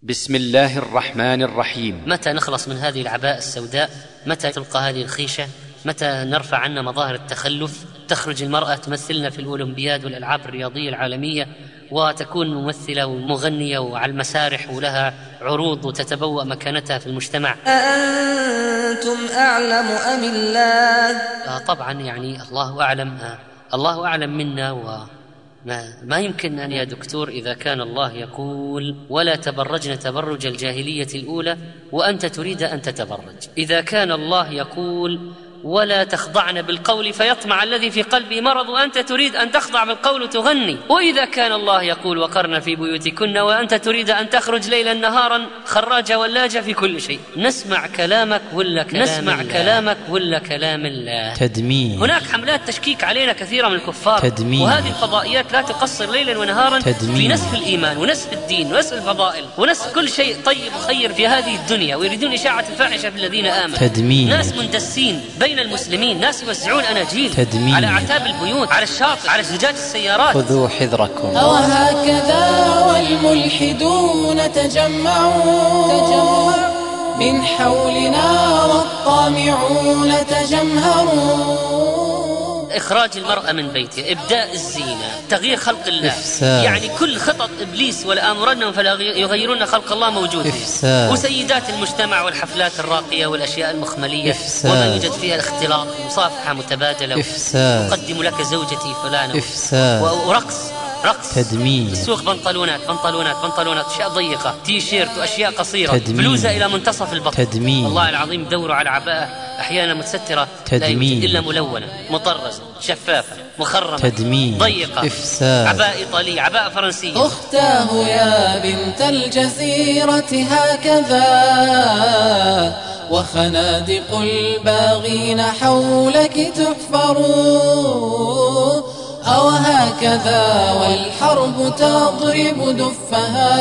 بسم الله الرحمن الرحيم. متى نخلص من هذه العباءة السوداء؟ متى تلقى هذه الخيشة؟ متى نرفع عنا مظاهر التخلف؟ تخرج المرأة تمثلنا في الأولمبياد والألعاب الرياضية العالمية، وتكون ممثلة ومغنية وعلى المسارح ولها عروض وتتبوأ مكانتها في المجتمع. أأنتم أعلم أم الله؟ طبعا يعني الله أعلم، الله أعلم منا. ما يمكن أن يا دكتور إذا كان الله يقول ولا تبرجن تبرج الجاهلية الأولى وأنت تريد أن تتبرج، إذا كان الله يقول ولا تخضعن بالقول فيطمع الذي في قلبه مرض وأنت تريد أن تخضع بالقول وتغني، وإذا كان الله يقول وقرن في بيوتكن وأنت تريد أن تخرج ليلا نهارا خراجة ولاجة في كل شيء، نسمع كلامك ولا كلام الله؟ تدمير. هناك حملات تشكيك علينا كثيرة من الكفار، تدمير. وهذه الفضائيات لا تقصر ليلا ونهارا تدمير. في نسف الإيمان ونسف الدين ونسف الفضائل ونسف كل شيء طيب وخير في هذه الدنيا، ويريدون إشاعة الفاحشة في الذين آمنوا. تدمير. ناس مندسين بين المسلمين، ناس يوزعون أناجيل تدمير. على أعتاب البيوت، على الشاطئ، على زجاج السيارات. خذوا حذركم. وهكذا والملحدون تجمعوا من حولنا والطامعون تجمهروا. إخراج المرأة من بيتها، إبداء الزينة، تغيير خلق الله، إفساد. يعني كل خطط إبليس ولآمرنهم فلا يغيرون خلق الله موجودة. إفساد. وسيدات المجتمع والحفلات الراقية والأشياء المخملية، إفساد. وما يوجد فيها الاختلاط، مصافحة متبادلة، إفساد. أقدم لك زوجتي فلانة، إفساد. ورقص تدمير. السوق، بنطلونات أشياء ضيقة، تيشيرت وأشياء قصيرة، تدمير. بلوزة إلى منتصف البطن. تدمير. والله العظيم دوروا على عباءة أحيانا متسترة لا يوجد إلا ملونة، مطرزة، شفافة، مخرمة، تدمير. ضيقة، إفساد. عباءة إيطالية، عباءة فرنسية. أختاه يا بنت الجزيرة هكذا وخنادق الباغين حولك تحفر، أو هكذا والحرب تضرب دفها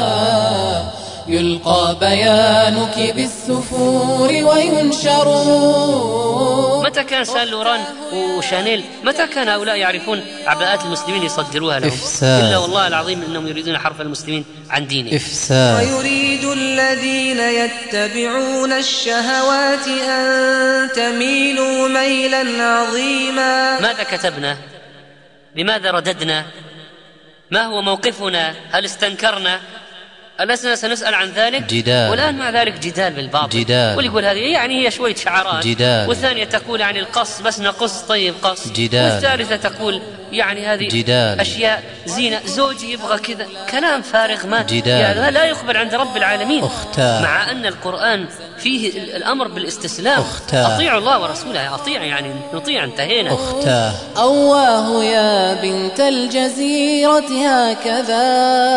يلقى بيانك بالسفور وينشر. متى كان سان لوران وشانيل، متى كان هؤلاء يعرفون عباءات المسلمين يصدروها لهم؟ إفساد. إلا والله العظيم إنهم يريدون حرف المسلمين عن دينهم. إفساد. ويريد الذين يتبعون الشهوات أن تميلوا ميلا عظيما. ماذا كتبنا؟ لماذا رددنا؟ ما هو موقفنا؟ هل استنكرنا؟ ألسنا سنسأل عن ذلك؟ جدال. والآن مع ذلك جدال بالباطل. جدال. واللي يقول هذه يعني هي شوية شعارات. جدال. والثانية تقول يعني القص بس نقص، طيب قص. جدال. والثالثة تقول يعني هذه جدال. أشياء زينة، زوجي يبغى كذا، كلام فارغ ما جدال. يعني لا يقبل عند رب العالمين. أختاه. مع أن القرآن فيه الأمر بالاستسلام. أختاه. أطيعوا الله ورسوله، أطيع يعني نطيع، انتهينا. أختاه. أواه يا بنت الجزيرة هكذا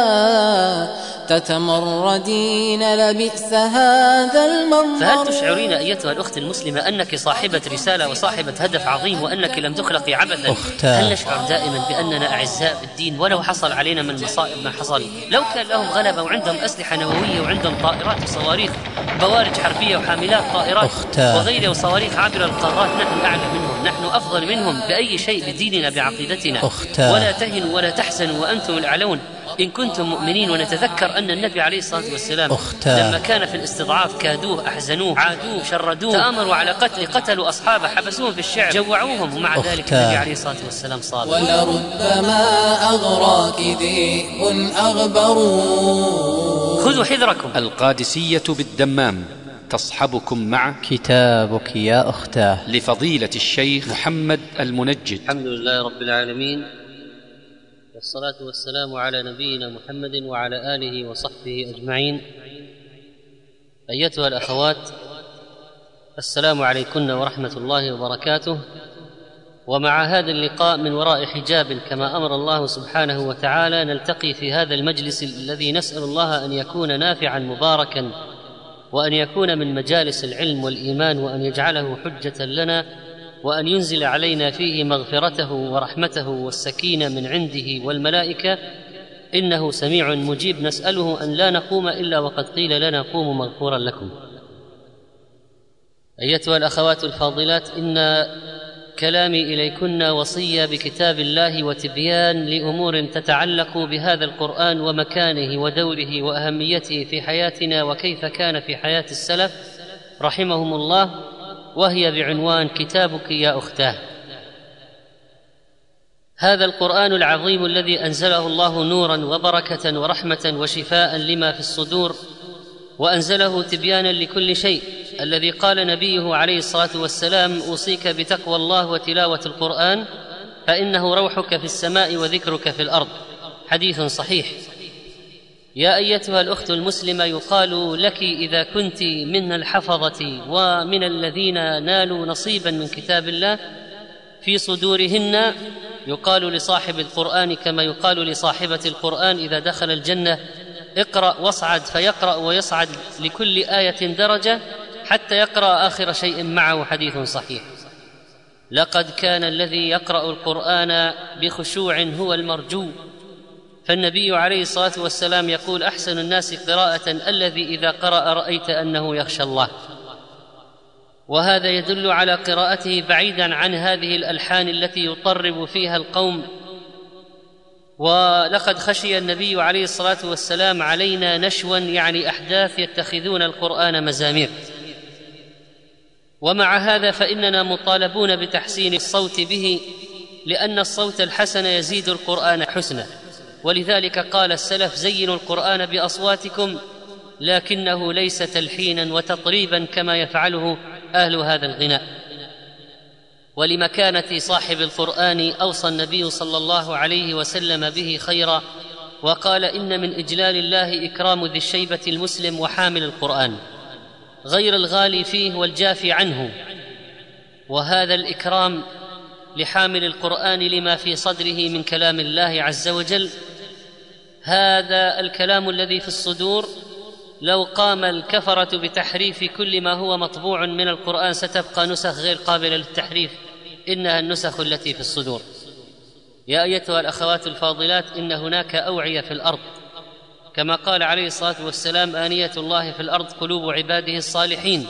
تتمردين لبئس هذا المنظر. فهل تشعرين أيتها الأخت المسلمة أنك صاحبة رسالة وصاحبة هدف عظيم وأنك لم تخلقي عبثا؟ هل نشعر دائما بأننا أعزاء بالدين ولو حصل علينا من المصائب ما حصل؟ لو كان لهم غلبة وعندهم أسلحة نووية وعندهم طائرات وصواريخ، بوارج حربية وحاملات طائرات وغيرها وصواريخ عبر القارات، نحن أعلى منهم، نحن أفضل منهم بأي شيء، بديننا بعقيدتنا. ولا تهنوا ولا تحزنوا وأنتم الأعلون إن كنتم مؤمنين. ونتذكر أن النبي عليه الصلاة والسلام لما كان في الاستضعاف كادوه، أحزنوه، عادوه، شردوه، تآمروا على قتلوا أصحابه، حبسوهم في الشعب، جوعوهم، ومع ذلك النبي عليه الصلاة والسلام صادق. ولربما أغراك ذئب أغبر. خذوا حذركم. القادسية بالدمام تصحبكم مع كتابك يا أختاه لفضيلة الشيخ محمد المنجد. الحمد لله رب العالمين، والصلاة والسلام على نبينا محمد وعلى آله وصحبه أجمعين. أيتها الأخوات، السلام عليكم ورحمة الله وبركاته. ومع هذا اللقاء من وراء حجاب كما أمر الله سبحانه وتعالى، نلتقي في هذا المجلس الذي نسأل الله أن يكون نافعا مباركا، وأن يكون من مجالس العلم والإيمان، وأن يجعله حجة لنا، وأن ينزل علينا فيه مغفرته ورحمته والسكينة من عنده والملائكة، إنه سميع مجيب. نسأله أن لا نقوم إلا وقد قيل لنا قوموا مغفورا لكم. أيتها الأخوات الفاضلات، إن كلامي إليكن وصية بكتاب الله وتبيان لأمور تتعلق بهذا القرآن ومكانه ودوره وأهميته في حياتنا وكيف كان في حياة السلف رحمهم الله، وهي بعنوان كتابك يا أختاه. هذا القرآن العظيم الذي أنزله الله نورا وبركة ورحمة وشفاء لما في الصدور، وأنزله تبيانا لكل شيء، الذي قال نبيه عليه الصلاة والسلام: أوصيك بتقوى الله وتلاوة القرآن فإنه روحك في السماء وذكرك في الأرض. حديث صحيح. يا أيتها الأخت المسلمة، يقال لك إذا كنت من الحفظة ومن الذين نالوا نصيبا من كتاب الله في صدورهن، يقال لصاحب القرآن كما يقال لصاحبة القرآن إذا دخل الجنة: اقرأ واصعد، فيقرأ ويصعد لكل آية درجة حتى يقرأ آخر شيء معه. حديث صحيح. لقد كان الذي يقرأ القرآن بخشوع هو المرجو، فالنبي عليه الصلاة والسلام يقول: أحسن الناس قراءة الذي إذا قرأ رأيت أنه يخشى الله. وهذا يدل على قراءته بعيدا عن هذه الألحان التي يطرب فيها القوم. ولقد خشي النبي عليه الصلاة والسلام علينا نشوا، يعني أحداث يتخذون القرآن مزامير. ومع هذا فإننا مطالبون بتحسين الصوت به، لأن الصوت الحسن يزيد القرآن حسنا. ولذلك قال السلف: زينوا القرآن بأصواتكم، لكنه ليس تلحينا وتطريبا كما يفعله أهل هذا الغناء. ولمكانة صاحب القرآن أوصى النبي صلى الله عليه وسلم به خيرا، وقال: إن من إجلال الله إكرام ذي الشيبة المسلم وحامل القرآن، غير الغالي فيه والجافي عنه. وهذا الإكرام لحامل القرآن لما في صدره من كلام الله عز وجل. هذا الكلام الذي في الصدور لو قام الكفرة بتحريف كل ما هو مطبوع من القرآن ستبقى نسخ غير قابلة للتحريف، إنها النسخ التي في الصدور. يا أيتها الأخوات الفاضلات، إن هناك أوعية في الأرض، كما قال عليه الصلاة والسلام: آنية الله في الأرض قلوب عباده الصالحين.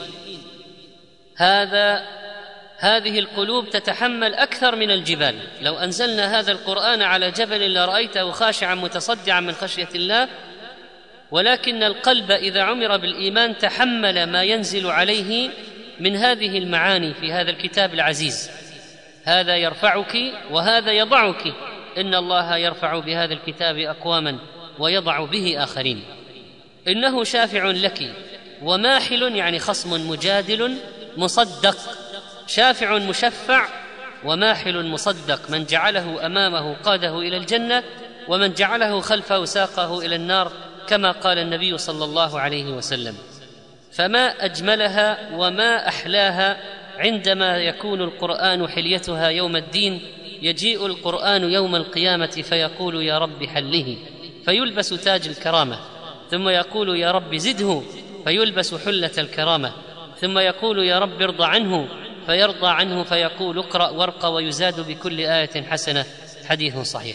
هذه القلوب تتحمل أكثر من الجبال. لو أنزلنا هذا القرآن على جبل لرأيته خاشعا متصدعا من خشية الله، ولكن القلب إذا عمر بالإيمان تحمل ما ينزل عليه من هذه المعاني في هذا الكتاب العزيز. هذا يرفعك وهذا يضعك. إن الله يرفع بهذا الكتاب أقواما ويضع به آخرين. إنه شافع لك وماحل، يعني خصم مجادل مصدق. شافع مشفع وماحل مصدق، من جعله أمامه قاده إلى الجنة، ومن جعله خلفه ساقه إلى النار، كما قال النبي صلى الله عليه وسلم. فما أجملها وما أحلاها عندما يكون القرآن حليتها يوم الدين. يجيء القرآن يوم القيامة فيقول: يا رب حله، فيلبس تاج الكرامة، ثم يقول: يا رب زده، فيلبس حلة الكرامة، ثم يقول: يا رب ارضى عنه، فيرضى عنه، فيقول: اقرأ وارق، ويزاد بكل آية حسنة. حديث صحيح.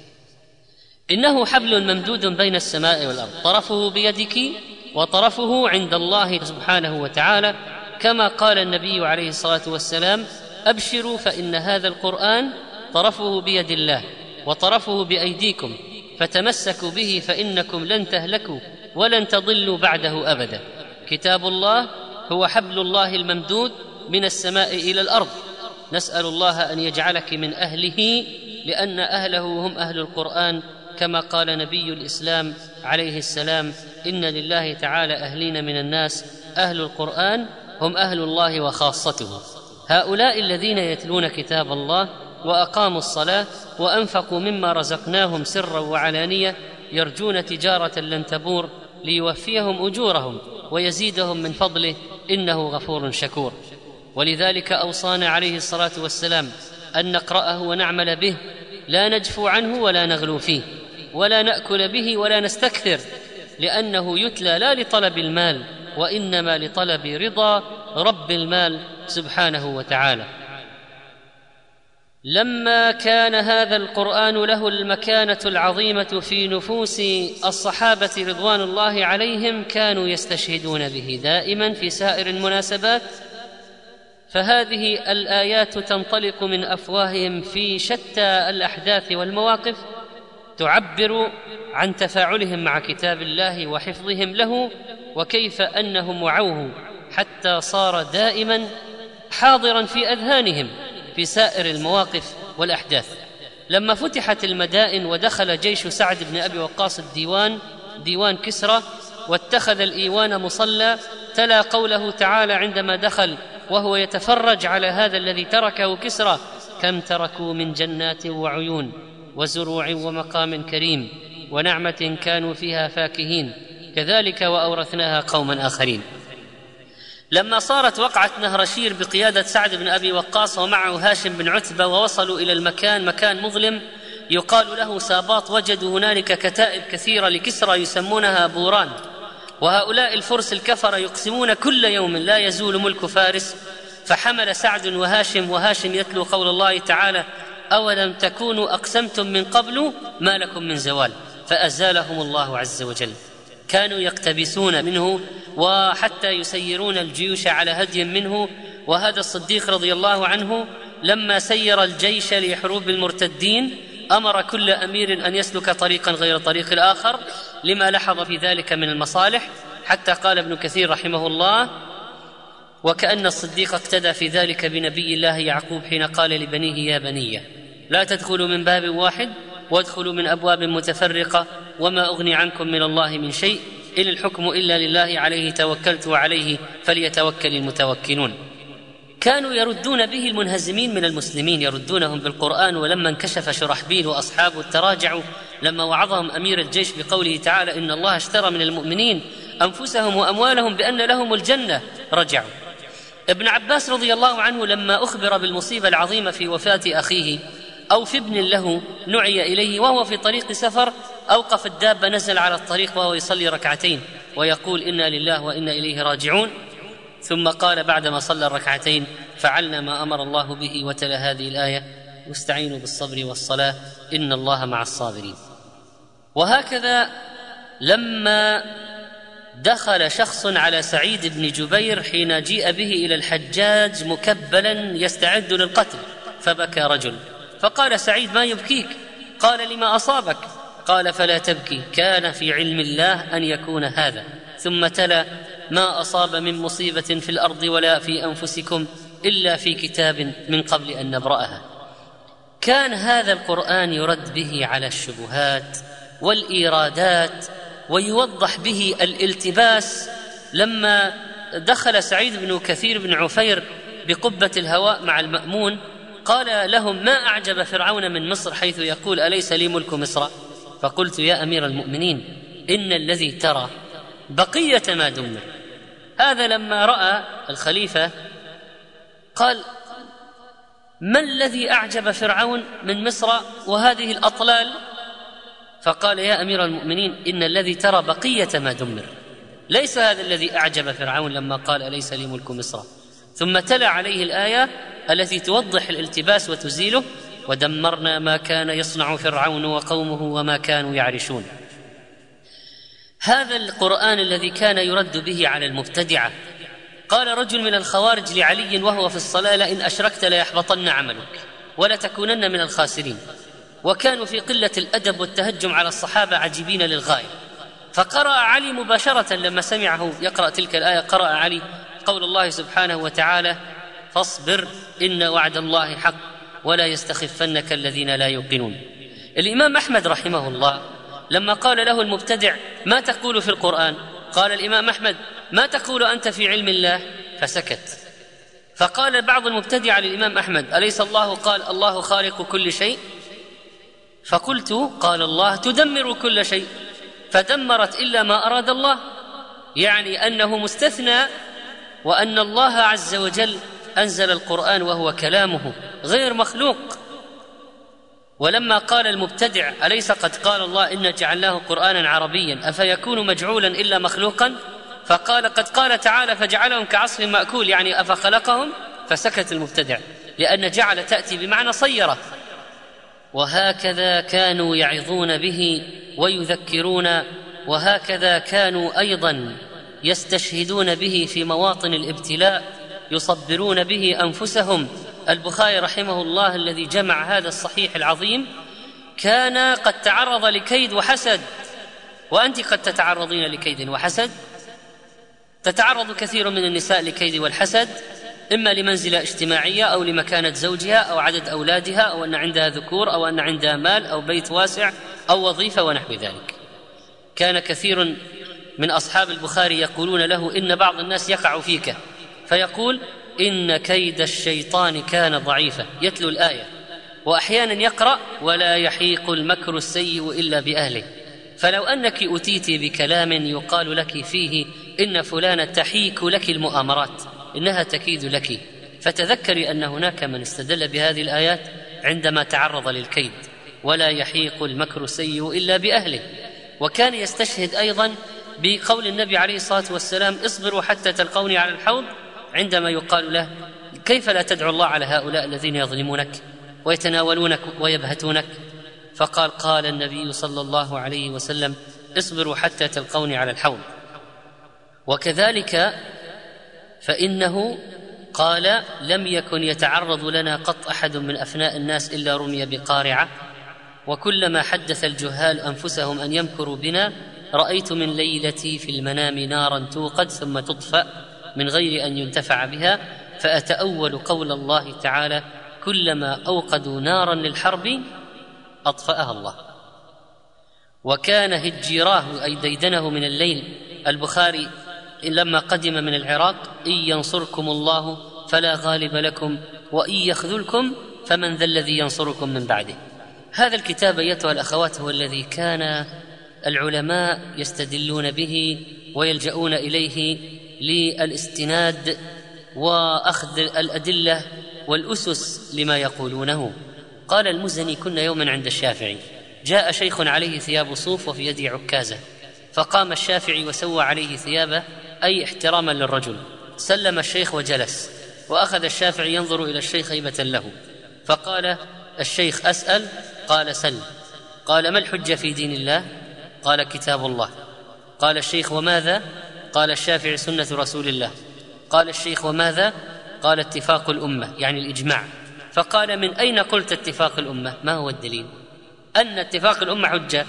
إنه حبل ممدود بين السماء والأرض، طرفه بيدك وطرفه عند الله سبحانه وتعالى، كما قال النبي عليه الصلاة والسلام: أبشروا فإن هذا القرآن طرفه بيد الله وطرفه بأيديكم، فتمسكوا به فإنكم لن تهلكوا ولن تضلوا بعده أبدا. كتاب الله هو حبل الله الممدود من السماء إلى الأرض. نسأل الله أن يجعلك من أهله، لأن أهله هم أهل القرآن، كما قال نبي الإسلام عليه السلام: إن لله تعالى أهلين من الناس، أهل القرآن هم أهل الله وخاصته. هؤلاء الذين يتلون كتاب الله وأقاموا الصلاة وأنفقوا مما رزقناهم سرا وعلانية، يرجون تجارة لن تبور، ليوفيهم أجورهم ويزيدهم من فضله، إنه غفور شكور. ولذلك أوصانا عليه الصلاة والسلام أن نقرأه ونعمل به، لا نجفو عنه ولا نغلو فيه، ولا نأكل به ولا نستكثر، لأنه يتلى لا لطلب المال، وإنما لطلب رضا رب المال سبحانه وتعالى. لما كان هذا القرآن له المكانة العظيمة في نفوس الصحابة رضوان الله عليهم، كانوا يستشهدون به دائما في سائر المناسبات، فهذه الآيات تنطلق من أفواههم في شتى الأحداث والمواقف تعبر عن تفاعلهم مع كتاب الله وحفظهم له، وكيف أنهم وعوه حتى صار دائما حاضرا في أذهانهم في سائر المواقف والأحداث. لما فتحت المدائن ودخل جيش سعد بن أبي وقاص ديوان كسرى واتخذ الإيوان مصلى، تلا قوله تعالى عندما دخل وهو يتفرج على هذا الذي تركه كسرى: كم تركوا من جنات وعيون وزروع ومقام كريم ونعمة كانوا فيها فاكهين كذلك وأورثناها قوما آخرين. لما صارت وقعة نهرشير بقيادة سعد بن أبي وقاص ومعه هاشم بن عتبة ووصلوا إلى مكان مظلم يقال له ساباط، وجدوا هنالك كتائب كثيرة لكسرى يسمونها بوران، وهؤلاء الفرس الكفر يقسمون كل يوم لا يزول ملك فارس. فحمل سعد وهاشم يتلو قول الله تعالى: أولم تكونوا أقسمتم من قبل ما لكم من زوال، فأزالهم الله عز وجل. كانوا يقتبسون منه وحتى يسيرون الجيوش على هدي منه. وهذا الصديق رضي الله عنه لما سير الجيش لحروب المرتدين أمر كل أمير أن يسلك طريقا غير طريق الآخر لما لحظ في ذلك من المصالح، حتى قال ابن كثير رحمه الله: وكأن الصديق اقتدى في ذلك بنبي الله يعقوب حين قال لبنيه: يا بني لا تدخلوا من باب واحد وادخلوا من أبواب متفرقة وما أغني عنكم من الله من شيء إن الحكم إلا لله عليه توكلت وعليه فليتوكل المتوكلون. كانوا يردون به المنهزمين من المسلمين، يردونهم بالقرآن. ولما انكشف شرحبيل وأصحابه تراجعوا لما وعظهم أمير الجيش بقوله تعالى: إن الله اشترى من المؤمنين أنفسهم وأموالهم بأن لهم الجنة، رجعوا. ابن عباس رضي الله عنه لما أخبر بالمصيبة العظيمة في وفاة أخيه أو في ابن له نعي إليه وهو في طريق سفر، أوقف الدابة، نزل على الطريق وهو يصلي ركعتين ويقول: إنا لله وإنا إليه راجعون. ثم قال بعدما صلى الركعتين: فعلنا ما أمر الله به، وتلا هذه الآية: واستعينوا بالصبر والصلاة إن الله مع الصابرين. وهكذا لما دخل شخص على سعيد بن جبير حين جيء به إلى الحجاج مكبلا يستعد للقتل، فبكى رجل، فقال سعيد: ما يبكيك؟ قال: لما أصابك؟ قال: فلا تبكي، كان في علم الله أن يكون هذا. ثم تلا: ما أصاب من مصيبة في الأرض ولا في أنفسكم إلا في كتاب من قبل أن نبرأها. كان هذا القرآن يرد به على الشبهات والإيرادات ويوضح به الالتباس. لما دخل سعيد بن كثير بن عفير بقبة الهواء مع المأمون قال لهم: ما أعجب فرعون من مصر حيث يقول: أليس لي ملك مصر؟ فقلت: يا أمير المؤمنين إن الذي ترى بقية ما دمر. هذا لما رأى الخليفة قال: ما الذي أعجب فرعون من مصر وهذه الأطلال؟ فقال: يا أمير المؤمنين إن الذي ترى بقية ما دمر، ليس هذا الذي أعجب فرعون لما قال: أليس لي ملك مصر. ثم تلا عليه الآية التي توضح الالتباس وتزيله: ودمرنا ما كان يصنع فرعون وقومه وما كانوا يعرشون. هذا القرآن الذي كان يرد به على المبتدعة. قال رجل من الخوارج لعلي وهو في الصلاة: لئن أشركت ليحبطن عملك ولتكونن من الخاسرين. وكانوا في قلة الأدب والتهجم على الصحابة عجيبين للغاية. فقرأ علي مباشرة لما سمعه يقرأ تلك الآية، قرأ علي قول الله سبحانه وتعالى: فاصبر إن وعد الله حق ولا يستخفنك الذين لا يوقنون. الإمام أحمد رحمه الله لما قال له المبتدع: ما تقول في القرآن؟ قال الإمام أحمد: ما تقول أنت في علم الله؟ فسكت. فقال بعض المبتدع للإمام أحمد: أليس الله قال: الله خالق كل شيء؟ فقلت: قال الله: تدمر كل شيء، فدمرت إلا ما أراد الله، يعني أنه مستثنى، وأن الله عز وجل أنزل القرآن وهو كلامه غير مخلوق. ولما قال المبتدع: أليس قد قال الله إن جعلناه قرآنا عربيا أفيكون مجعولا إلا مخلوقا؟ فقال: قد قال تعالى: فجعلهم كعصف مأكول، يعني أفخلقهم؟ فسكت المبتدع، لأن جعل تأتي بمعنى صيرة. وهكذا كانوا يعظون به ويذكرون، وهكذا كانوا أيضا يستشهدون به في مواطن الابتلاء يصبرون به أنفسهم. البخاري رحمه الله الذي جمع هذا الصحيح العظيم كان قد تعرض لكيد وحسد، وأنت قد تتعرضين لكيد وحسد. تتعرض كثير من النساء لكيد والحسد، إما لمنزلة اجتماعية أو لمكانة زوجها أو عدد أولادها أو أن عندها ذكور أو أن عندها مال أو بيت واسع أو وظيفة ونحو ذلك. كان كثير من أصحاب البخاري يقولون له إن بعض الناس يقع فيك، فيقول إن كيد الشيطان كان ضعيفا، يتلو الآية، وأحيانا يقرأ ولا يحيق المكر السيء إلا بأهله. فلو أنك أتيت بكلام يقال لك فيه إن فلانة تحيك لك المؤامرات، إنها تكيد لك، فتذكري أن هناك من استدل بهذه الآيات عندما تعرض للكيد، ولا يحيق المكر السيء إلا بأهله. وكان يستشهد أيضا بقول النبي عليه الصلاة والسلام اصبروا حتى تلقوني على الحوض، عندما يقال له كيف لا تدعو الله على هؤلاء الذين يظلمونك ويتناولونك ويبهتونك؟ فقال قال النبي صلى الله عليه وسلم اصبروا حتى تلقوني على الحوض. وكذلك فإنه قال لم يكن يتعرض لنا قط أحد من أفناء الناس إلا رمي بقارعة، وكلما حدث الجهال أنفسهم أن يمكروا بنا رأيت من ليلتي في المنام نارا توقد ثم تطفأ من غير أن ينتفع بها، فأتأول قول الله تعالى كلما أوقدوا نارا للحرب أطفأها الله. وكان هجيراه أي ديدنه من الليل البخاري لما قدم من العراق إن ينصركم الله فلا غالب لكم وإن يخذلكم فمن ذا الذي ينصركم من بعده. هذا الكتاب أيتها الأخوات هو الذي كان العلماء يستدلون به ويلجؤون إليه للاستناد وأخذ الأدلة والأسس لما يقولونه. قال المزني كنا يوما عند الشافعي، جاء شيخ عليه ثياب صوف وفي يده عكازة، فقام الشافعي وسوى عليه ثيابه أي احتراما للرجل، سلم الشيخ وجلس، وأخذ الشافعي ينظر إلى الشيخ هيبة له، فقال الشيخ أسأل؟ قال سل. قال ما الحجة في دين الله؟ قال كتاب الله. قال الشيخ وماذا؟ قال الشافعي سنة رسول الله. قال الشيخ وماذا؟ قال اتفاق الأمة يعني الإجماع. فقال من أين قلت اتفاق الأمة؟ ما هو الدليل أن اتفاق الأمة حجة؟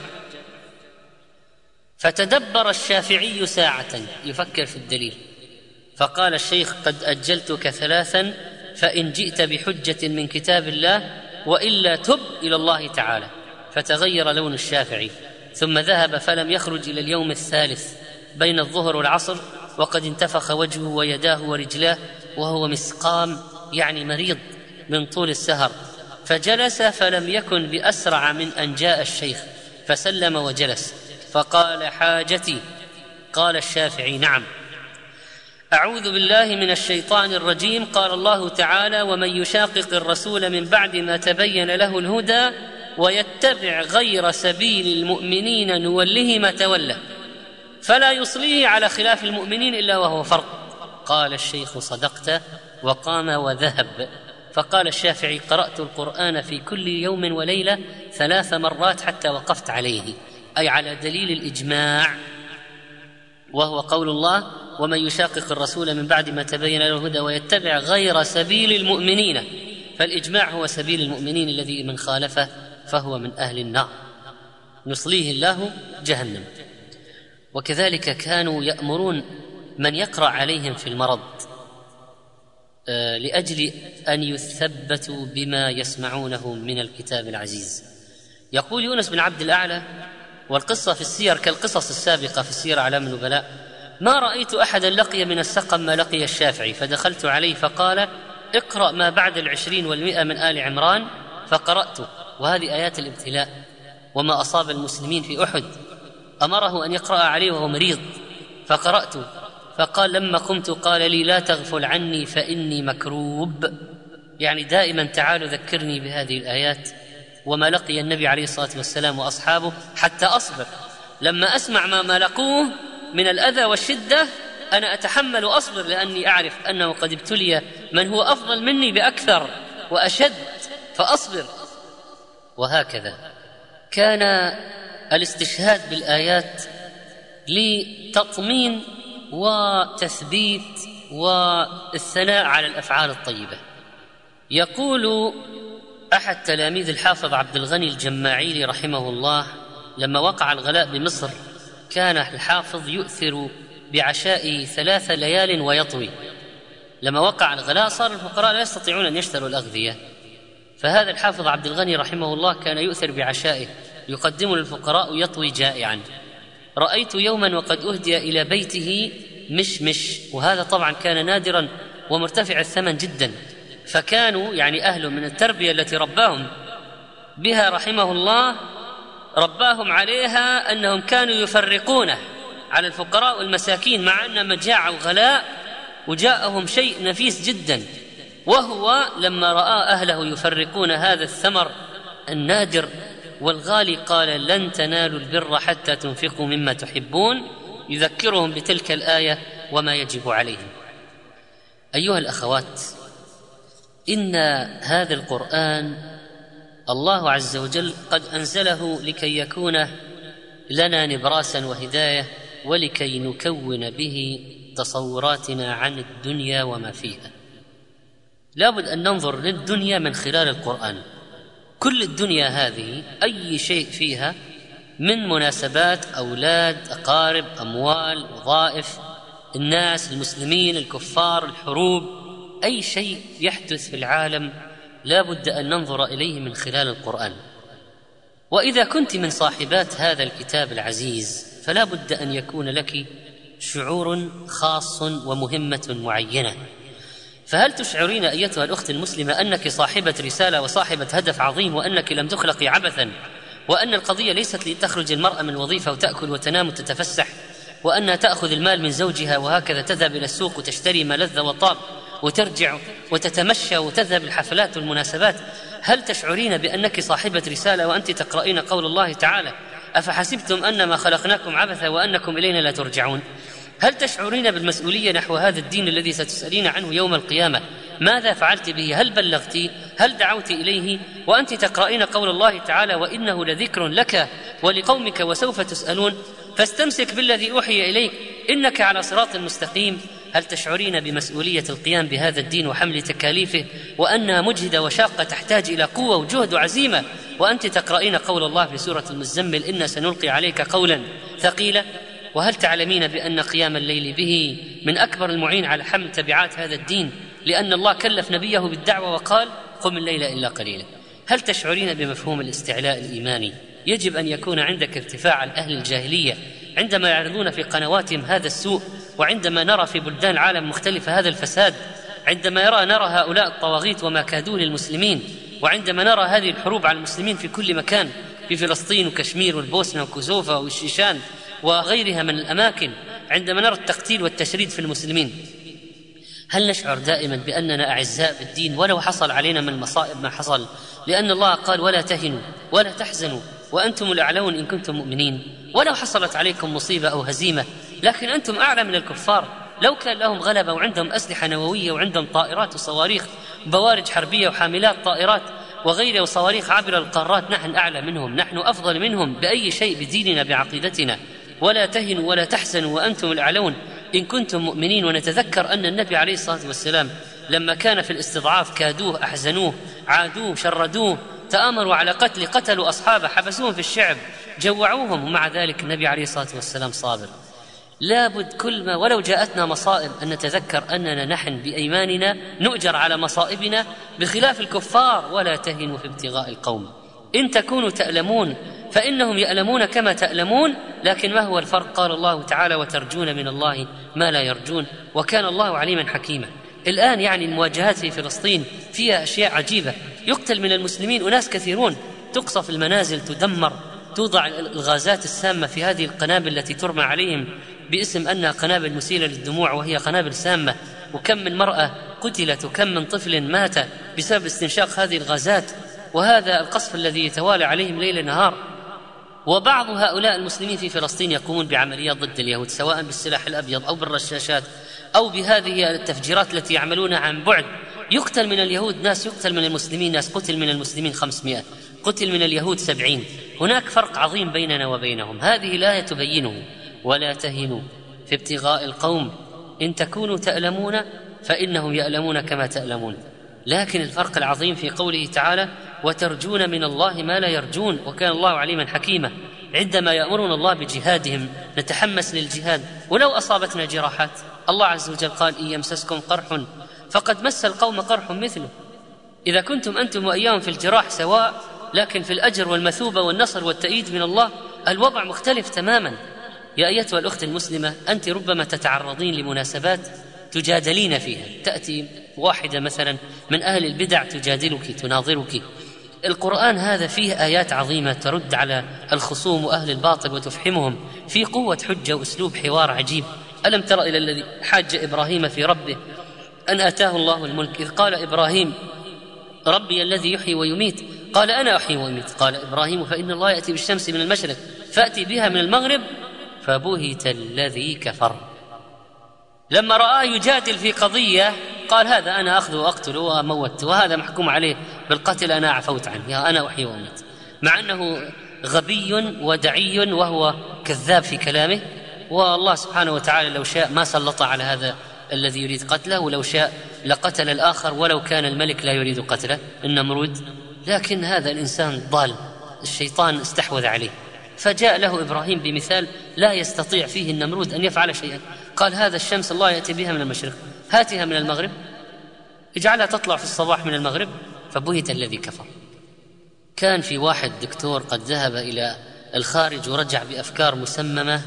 فتدبر الشافعي ساعة يفكر في الدليل، فقال الشيخ قد أجلتك 3 فإن جئت بحجة من كتاب الله وإلا تب إلى الله تعالى. فتغير لون الشافعي ثم ذهب فلم يخرج إلى اليوم الثالث بين الظهر والعصر وقد انتفخ وجهه ويداه ورجلاه وهو مسقام يعني مريض من طول السهر، فجلس فلم يكن بأسرع من أن جاء الشيخ فسلم وجلس، فقال حاجتي؟ قال الشافعي نعم. أعوذ بالله من الشيطان الرجيم. قال الله تعالى ومن يشاقق الرسول من بعد ما تبين له الهدى ويتبع غير سبيل المؤمنين نوله ما تولى فلا يصليه على خلاف المؤمنين إلا وهو فرق. قال الشيخ صدقت، وقام وذهب. فقال الشافعي قرأت القرآن في كل يوم وليلة 3 مرات حتى وقفت عليه، أي على دليل الإجماع، وهو قول الله ومن يشاقق الرسول من بعد ما تبين له الهدى ويتبع غير سبيل المؤمنين، فالإجماع هو سبيل المؤمنين الذي من خالفه فهو من أهل النار نصليه الله جهنم. وكذلك كانوا يأمرون من يقرأ عليهم في المرض لأجل أن يثبتوا بما يسمعونه من الكتاب العزيز. يقول يونس بن عبد الأعلى والقصة في السير كالقصص السابقة في السير أعلام النبلاء ما رأيت أحدا لقي من السقم ما لقي الشافعي، فدخلت عليه فقال اقرأ ما بعد 20 و100 من آل عمران، فقرأت وهذه آيات الابتلاء وما أصاب المسلمين في أحد، أمره أن يقرأ عليه وهو مريض، فقرأت فقال لما قمت قال لي لا تغفل عني فإني مكروب، يعني دائما تعالوا ذكرني بهذه الآيات وما لقي النبي عليه الصلاة والسلام وأصحابه حتى أصبر. لما أسمع ما لقوه من الأذى والشدة أنا أتحمل وأصبر لأني أعرف أنه قد ابتلي من هو أفضل مني بأكثر وأشد فأصبر. وهكذا كان الاستشهاد بالآيات لتطمين وتثبيت والثناء على الأفعال الطيبة. يقول أحد تلاميذ الحافظ عبد الغني الجماعيلي رحمه الله: لما وقع الغلاء بمصر كان الحافظ يؤثر بعشاء 3 ليال ويطوي. لما وقع الغلاء صار الفقراء لا يستطيعون أن يشتروا الأغذية، فهذا الحافظ عبد الغني رحمه الله كان يؤثر بعشائه يقدم للفقراء ويطوي جائعا. رأيت يوما وقد أهدي إلى بيته مشمش، وهذا طبعا كان نادرا ومرتفع الثمن جدا، فكانوا يعني أهله من التربية التي رباهم بها رحمه الله، رباهم عليها أنهم كانوا يفرقونه على الفقراء والمساكين مع أن مجاعة وغلاء، وجاءهم شيء نفيس جدا، وهو لما رأى أهله يفرقون هذا الثمر النادر والغالي قال: لن تنالوا البر حتى تنفقوا مما تحبون، يذكرهم بتلك الآية وما يجب عليهم. أيها الأخوات، إن هذا القرآن الله عز وجل قد أنزله لكي يكون لنا نبراسا وهداية، ولكي نكون به تصوراتنا عن الدنيا وما فيها. لابد أن ننظر للدنيا من خلال القرآن. كل الدنيا هذه أي شيء فيها من مناسبات، أولاد، أقارب، أموال، وظائف، الناس، المسلمين، الكفار، الحروب، أي شيء يحدث في العالم لابد أن ننظر إليه من خلال القرآن. وإذا كنت من صاحبات هذا الكتاب العزيز فلا بد أن يكون لك شعور خاص ومهمة معينة. فهل تشعرين أيتها الأخت المسلمة أنك صاحبة رسالة وصاحبة هدف عظيم، وأنك لم تخلقي عبثا، وأن القضية ليست لتخرج المرأة من الوظيفة وتأكل وتنام وتتفسح، وأنها تأخذ المال من زوجها وهكذا تذهب إلى السوق وتشتري ما لذ وطاب وترجع وتتمشى وتذهب الحفلات والمناسبات؟ هل تشعرين بأنك صاحبة رسالة وأنت تقرأين قول الله تعالى: أفحسبتم أنما خلقناكم عبثا وأنكم إلينا لا ترجعون؟ هل تشعرين بالمسؤولية نحو هذا الدين الذي ستسألين عنه يوم القيامة؟ ماذا فعلت به؟ هل بلغت؟ هل دعوت إليه؟ وأنت تقرأين قول الله تعالى: وإنه لذكر لك ولقومك وسوف تسألون، فاستمسك بالذي أوحي إليك إنك على صراط مستقيم. هل تشعرين بمسؤولية القيام بهذا الدين وحمل تكاليفه، وأنها مجهدة وشاقة تحتاج إلى قوة وجهد وعزيمة، وأنت تقرأين قول الله في سورة المزمل: إنا سنلقي عليك قولا ثقيلا؟ وهل تعلمين بأن قيام الليل به من أكبر المعين على حمل تبعات هذا الدين، لأن الله كلف نبيه بالدعوة وقال: قم الليل إلا قليلا؟ هل تشعرين بمفهوم الاستعلاء الإيماني؟ يجب أن يكون عندك ارتفاع عن أهل الجاهلية عندما يعرضون في قنواتهم هذا السوء، وعندما نرى في بلدان العالم مختلفة هذا الفساد، عندما نرى هؤلاء الطواغيت وما كادوا للمسلمين، وعندما نرى هذه الحروب على المسلمين في كل مكان، في فلسطين وكشمير والبوسنة وكوزوفا والشيشان وغيرها من الأماكن، عندما نرى التقتيل والتشريد في المسلمين، هل نشعر دائما بأننا أعزاء بالدين ولو حصل علينا من المصائب ما حصل؟ لأن الله قال: ولا تهنوا ولا تحزنوا وأنتم الأعلون إن كنتم مؤمنين. ولو حصلت عليكم مصيبة أو هزيمة لكن أنتم أعلى من الكفار. لو كان لهم غلبة وعندهم أسلحة نووية وعندهم طائرات وصواريخ بوارج حربية وحاملات طائرات وغيرها وصواريخ عبر القارات، نحن أعلى منهم، نحن أفضل منهم بأي شيء، بديننا، بعقيدتنا. ولا تهنوا ولا تحزنوا وأنتم الأعلون إن كنتم مؤمنين. ونتذكر أن النبي عليه الصلاة والسلام لما كان في الاستضعاف كادوه، أحزنوه، عادوه، شردوه، تآمروا على قتلوا أصحابه، حبسوهم في الشعب، جوعوهم، ومع ذلك النبي عليه الصلاة والسلام صابر. لابد كل ما ولو جاءتنا مصائب أن نتذكر أننا نحن بأيماننا نؤجر على مصائبنا بخلاف الكفار. ولا تهنوا في ابتغاء القوم إن تكونوا تألمون فإنهم يألمون كما تألمون، لكن ما هو الفرق؟ قال الله تعالى: وترجون من الله ما لا يرجون وكان الله عليما حكيما. الآن يعني المواجهات في فلسطين فيها أشياء عجيبة، يقتل من المسلمين أناس كثيرون، تقصف المنازل، تدمر، توضع الغازات السامة في هذه القنابل التي ترمى عليهم باسم أنها قنابل مسيلة للدموع وهي قنابل سامة. وكم من مرأة قتلت وكم من طفل مات بسبب استنشاق هذه الغازات، وهذا القصف الذي يتوالى عليهم ليل نهار. وبعض هؤلاء المسلمين في فلسطين يقومون بعمليات ضد اليهود، سواء بالسلاح الأبيض أو بالرشاشات أو بهذه التفجيرات التي يعملونها عن بعد. يقتل من اليهود ناس، يقتل من المسلمين ناس، قتل من المسلمين 500، قتل من اليهود 70. هناك فرق عظيم بيننا وبينهم، هذه الآية تبينه. ولا تهنوا في ابتغاء القوم إن تكونوا تألمون فإنهم يألمون كما تألمون. لكن الفرق العظيم في قوله تعالى وترجون من الله ما لا يرجون وكان الله عليما حكيما. عندما يأمرنا الله بجهادهم نتحمس للجهاد، ولو أصابتنا جراحات الله عز وجل قال إن يمسسكم قرح فقد مس القوم قرح مثله. إذا كنتم أنتم وإياهم في الجراح سواء، لكن في الأجر والمثوبة والنصر والتأييد من الله الوضع مختلف تماما. يا أيتها الأخت المسلمة، أنت ربما تتعرضين لمناسبات تجادلين فيها، تأتي واحدة مثلا من أهل البدع تجادلك تناظرك. القرآن هذا فيه آيات عظيمة ترد على الخصوم وأهل الباطل وتفهمهم، في قوة حجة وأسلوب حوار عجيب. ألم تر إلى الذي حاج إبراهيم في ربه أن آتاه الله الملك إذ قال إبراهيم ربي الذي يحيي ويميت قال أنا أحيي وأميت قال إبراهيم فإن الله يأتي بالشمس من المشرق فأتي بها من المغرب فبهت الذي كفر. لما رآه يجادل في قضية قال هذا أنا أخذ وأقتل وأموت وهذا محكوم عليه بالقتل أنا عفوت عنه، يا أنا أحيي وأميت، مع أنه غبي ودعي وهو كذاب في كلامه. والله سبحانه وتعالى لو شاء ما سلط على هذا الذي يريد قتله، ولو شاء لقتل الآخر ولو كان الملك لا يريد قتله النمرود. لكن هذا الإنسان ضال، الشيطان استحوذ عليه، فجاء له إبراهيم بمثال لا يستطيع فيه النمرود أن يفعل شيئا. قال هذا الشمس الله يأتي بها من المشرق هاتها من المغرب اجعلها تطلع في الصباح من المغرب فبهت الذي كفر. كان في واحد دكتور قد ذهب إلى الخارج ورجع بأفكار مسممة،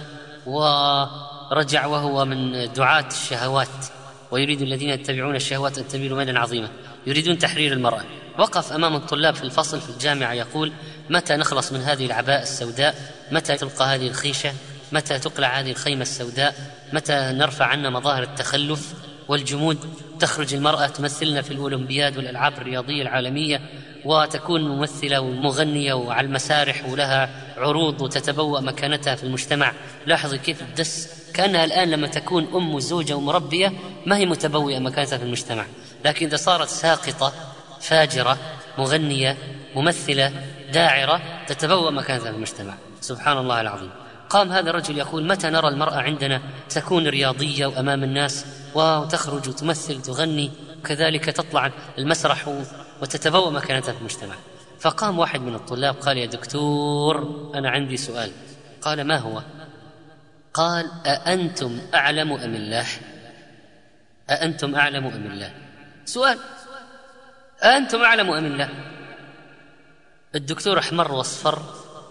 ورجع وهو من دعاة الشهوات، ويريد الذين يتبعون الشهوات أن تميلوا ميلا عظيما، يريدون تحرير المرأة. وقف أمام الطلاب في الفصل في الجامعة يقول متى نخلص من هذه العباءة السوداء؟ متى تلقى هذه الخيشة؟ متى تقلع هذه الخيمة السوداء؟ متى نرفع عنا مظاهر التخلف والجمود؟ تخرج المرأة تمثلنا في الأولمبياد والألعاب الرياضية العالمية، وتكون ممثلة ومغنية وعلى المسارح ولها عروض وتتبوأ مكانتها في المجتمع. لاحظي كيف الدس، كأنها الآن لما تكون أم وزوجة ومربية ما هي متبوئة مكانتها في المجتمع، لكن إذا صارت ساقطة فاجرة مغنية ممثلة داعرة تتبوأ مكانتها في المجتمع. سبحان الله العظيم. قام هذا الرجل يقول متى نرى المرأة عندنا تكون رياضية وأمام الناس وتخرج وتمثل تغني كذلك تطلع المسرح وتتبوأ مكانتها في المجتمع؟ فقام واحد من الطلاب قال يا دكتور أنا عندي سؤال. قال ما هو؟ قال أأنتم أعلم أم الله؟ أأنتم أعلم أم الله؟ سؤال، أأنتم أعلم أم الله؟ الدكتور أحمر واصفر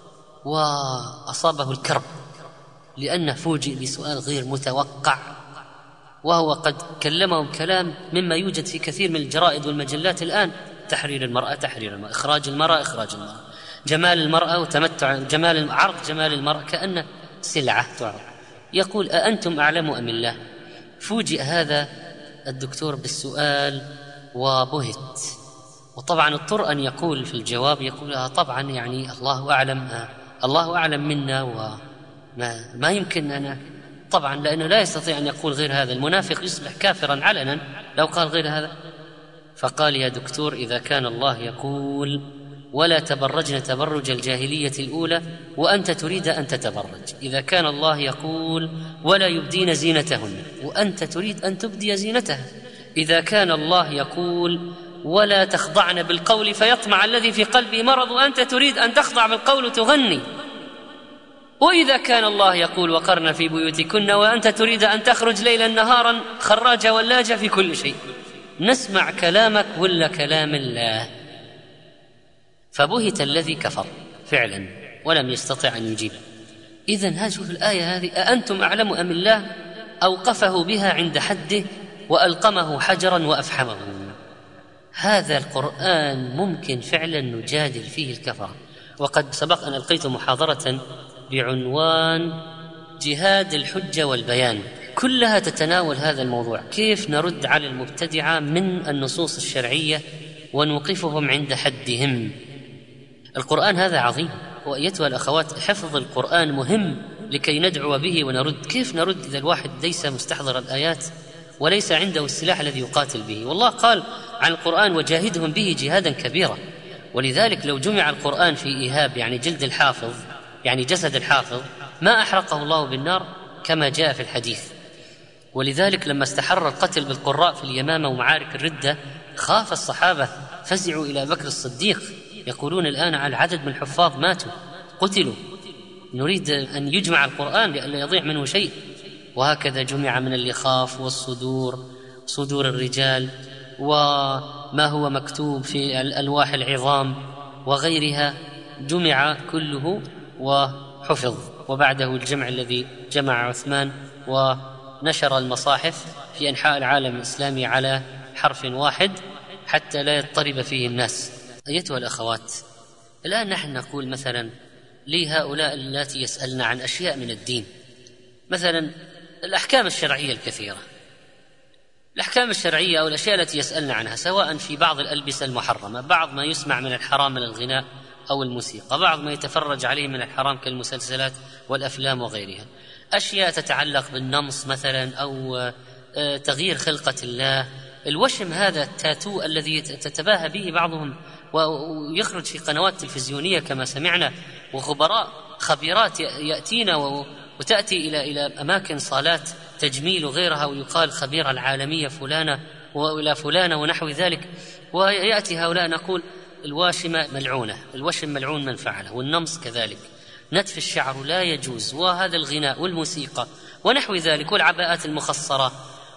وأصابه الكرب لأنه فوجئ بسؤال غير متوقع، وهو قد كلمهم كلام مما يوجد في كثير من الجرائد والمجلات الآن: تحرير المرأة، تحرير المرأة، إخراج المرأة، إخراج المرأة، جمال المرأة وتمتع جمال عرض جمال المرأة كأنه سلعة تعرض. يقول أأنتم أعلم أم الله؟ فوجئ هذا الدكتور بالسؤال وبهت، وطبعا اضطر أن يقول في الجواب يقول طبعا يعني الله أعلم، الله أعلم منا، وما يمكن أنا طبعا، لأنه لا يستطيع أن يقول غير هذا، المنافق يصبح كافرا علنا لو قال غير هذا. فقال يا دكتور إذا كان الله يقول ولا تبرجن تبرج الجاهلية الأولى وأنت تريد أن تتبرج، إذا كان الله يقول ولا يبدين زينتهن وأنت تريد أن تبدي زينتها، إذا كان الله يقول ولا تخضعن بالقول فيطمع الذي في قلبه مرض وأنت تريد أن تخضع بالقول وتغني، وإذا كان الله يقول وقرن في بيوتكن وأنت تريد أن تخرج ليلا نهارا خراجة ولاجة في كل شيء، نسمع كلامك ولا كلام الله؟ فبهت الذي كفر فعلا ولم يستطع أن يجيب. إذن هذه الآية هذه أأنتم أعلم أم الله أوقفه بها عند حده وألقمه حجرا وأفحمه. هذا القرآن ممكن فعلا نجادل فيه الكفر. وقد سبق أن ألقيت محاضرة بعنوان جهاد الحجة والبيان، كلها تتناول هذا الموضوع، كيف نرد على المبتدعة من النصوص الشرعية ونوقفهم عند حدهم. القرآن هذا عظيم، وأيتها الأخوات حفظ القرآن مهم لكي ندعو به ونرد. كيف نرد إذا الواحد ليس مستحضر الآيات وليس عنده السلاح الذي يقاتل به؟ والله قال عن القرآن وجاهدهم به جهادا كبيرا. ولذلك لو جمع القرآن في إيهاب يعني جلد الحافظ يعني جسد الحافظ ما أحرقه الله بالنار كما جاء في الحديث. ولذلك لما استحر القتل بالقراء في اليمامة ومعارك الردة خاف الصحابة، فزعوا إلى بكر الصديق يقولون الآن على عدد من الحفاظ ماتوا قتلوا، نريد أن يجمع القرآن لئلا يضيع منه شيء. وهكذا جمع من اللخاف والصدور، صدور الرجال، وما هو مكتوب في الألواح العظام وغيرها، جمع كله وحفظ. وبعده الجمع الذي جمع عثمان ونشر المصاحف في أنحاء العالم الإسلامي على حرف واحد حتى لا يضطرب فيه الناس. أيتها الأخوات، الآن نحن نقول مثلا لهؤلاء اللاتي يسألن عن أشياء من الدين، مثلا الأحكام الشرعية الكثيرة، الأحكام الشرعية أو الأشياء التي يسألن عنها، سواء في بعض الألبسة المحرمة، بعض ما يسمع من الحرام من الغناء أو الموسيقى، بعض ما يتفرج عليه من الحرام كالمسلسلات والأفلام وغيرها، أشياء تتعلق بالنمص مثلا أو تغيير خلقة الله، الوشم هذا التاتو الذي تتباهى به بعضهم ويخرج في قنوات تلفزيونية كما سمعنا، وخبراء خبيرات يأتينا وتأتي إلى أماكن صالات تجميل وغيرها ويقال خبيرة العالمية فلانة وإلى فلانة ونحو ذلك، ويأتي هؤلاء نقول الواشمة ملعونة، الوشم ملعون من فعله، والنمص كذلك، نتف الشعر لا يجوز، وهذا الغناء والموسيقى ونحو ذلك، والعباءات المخصرة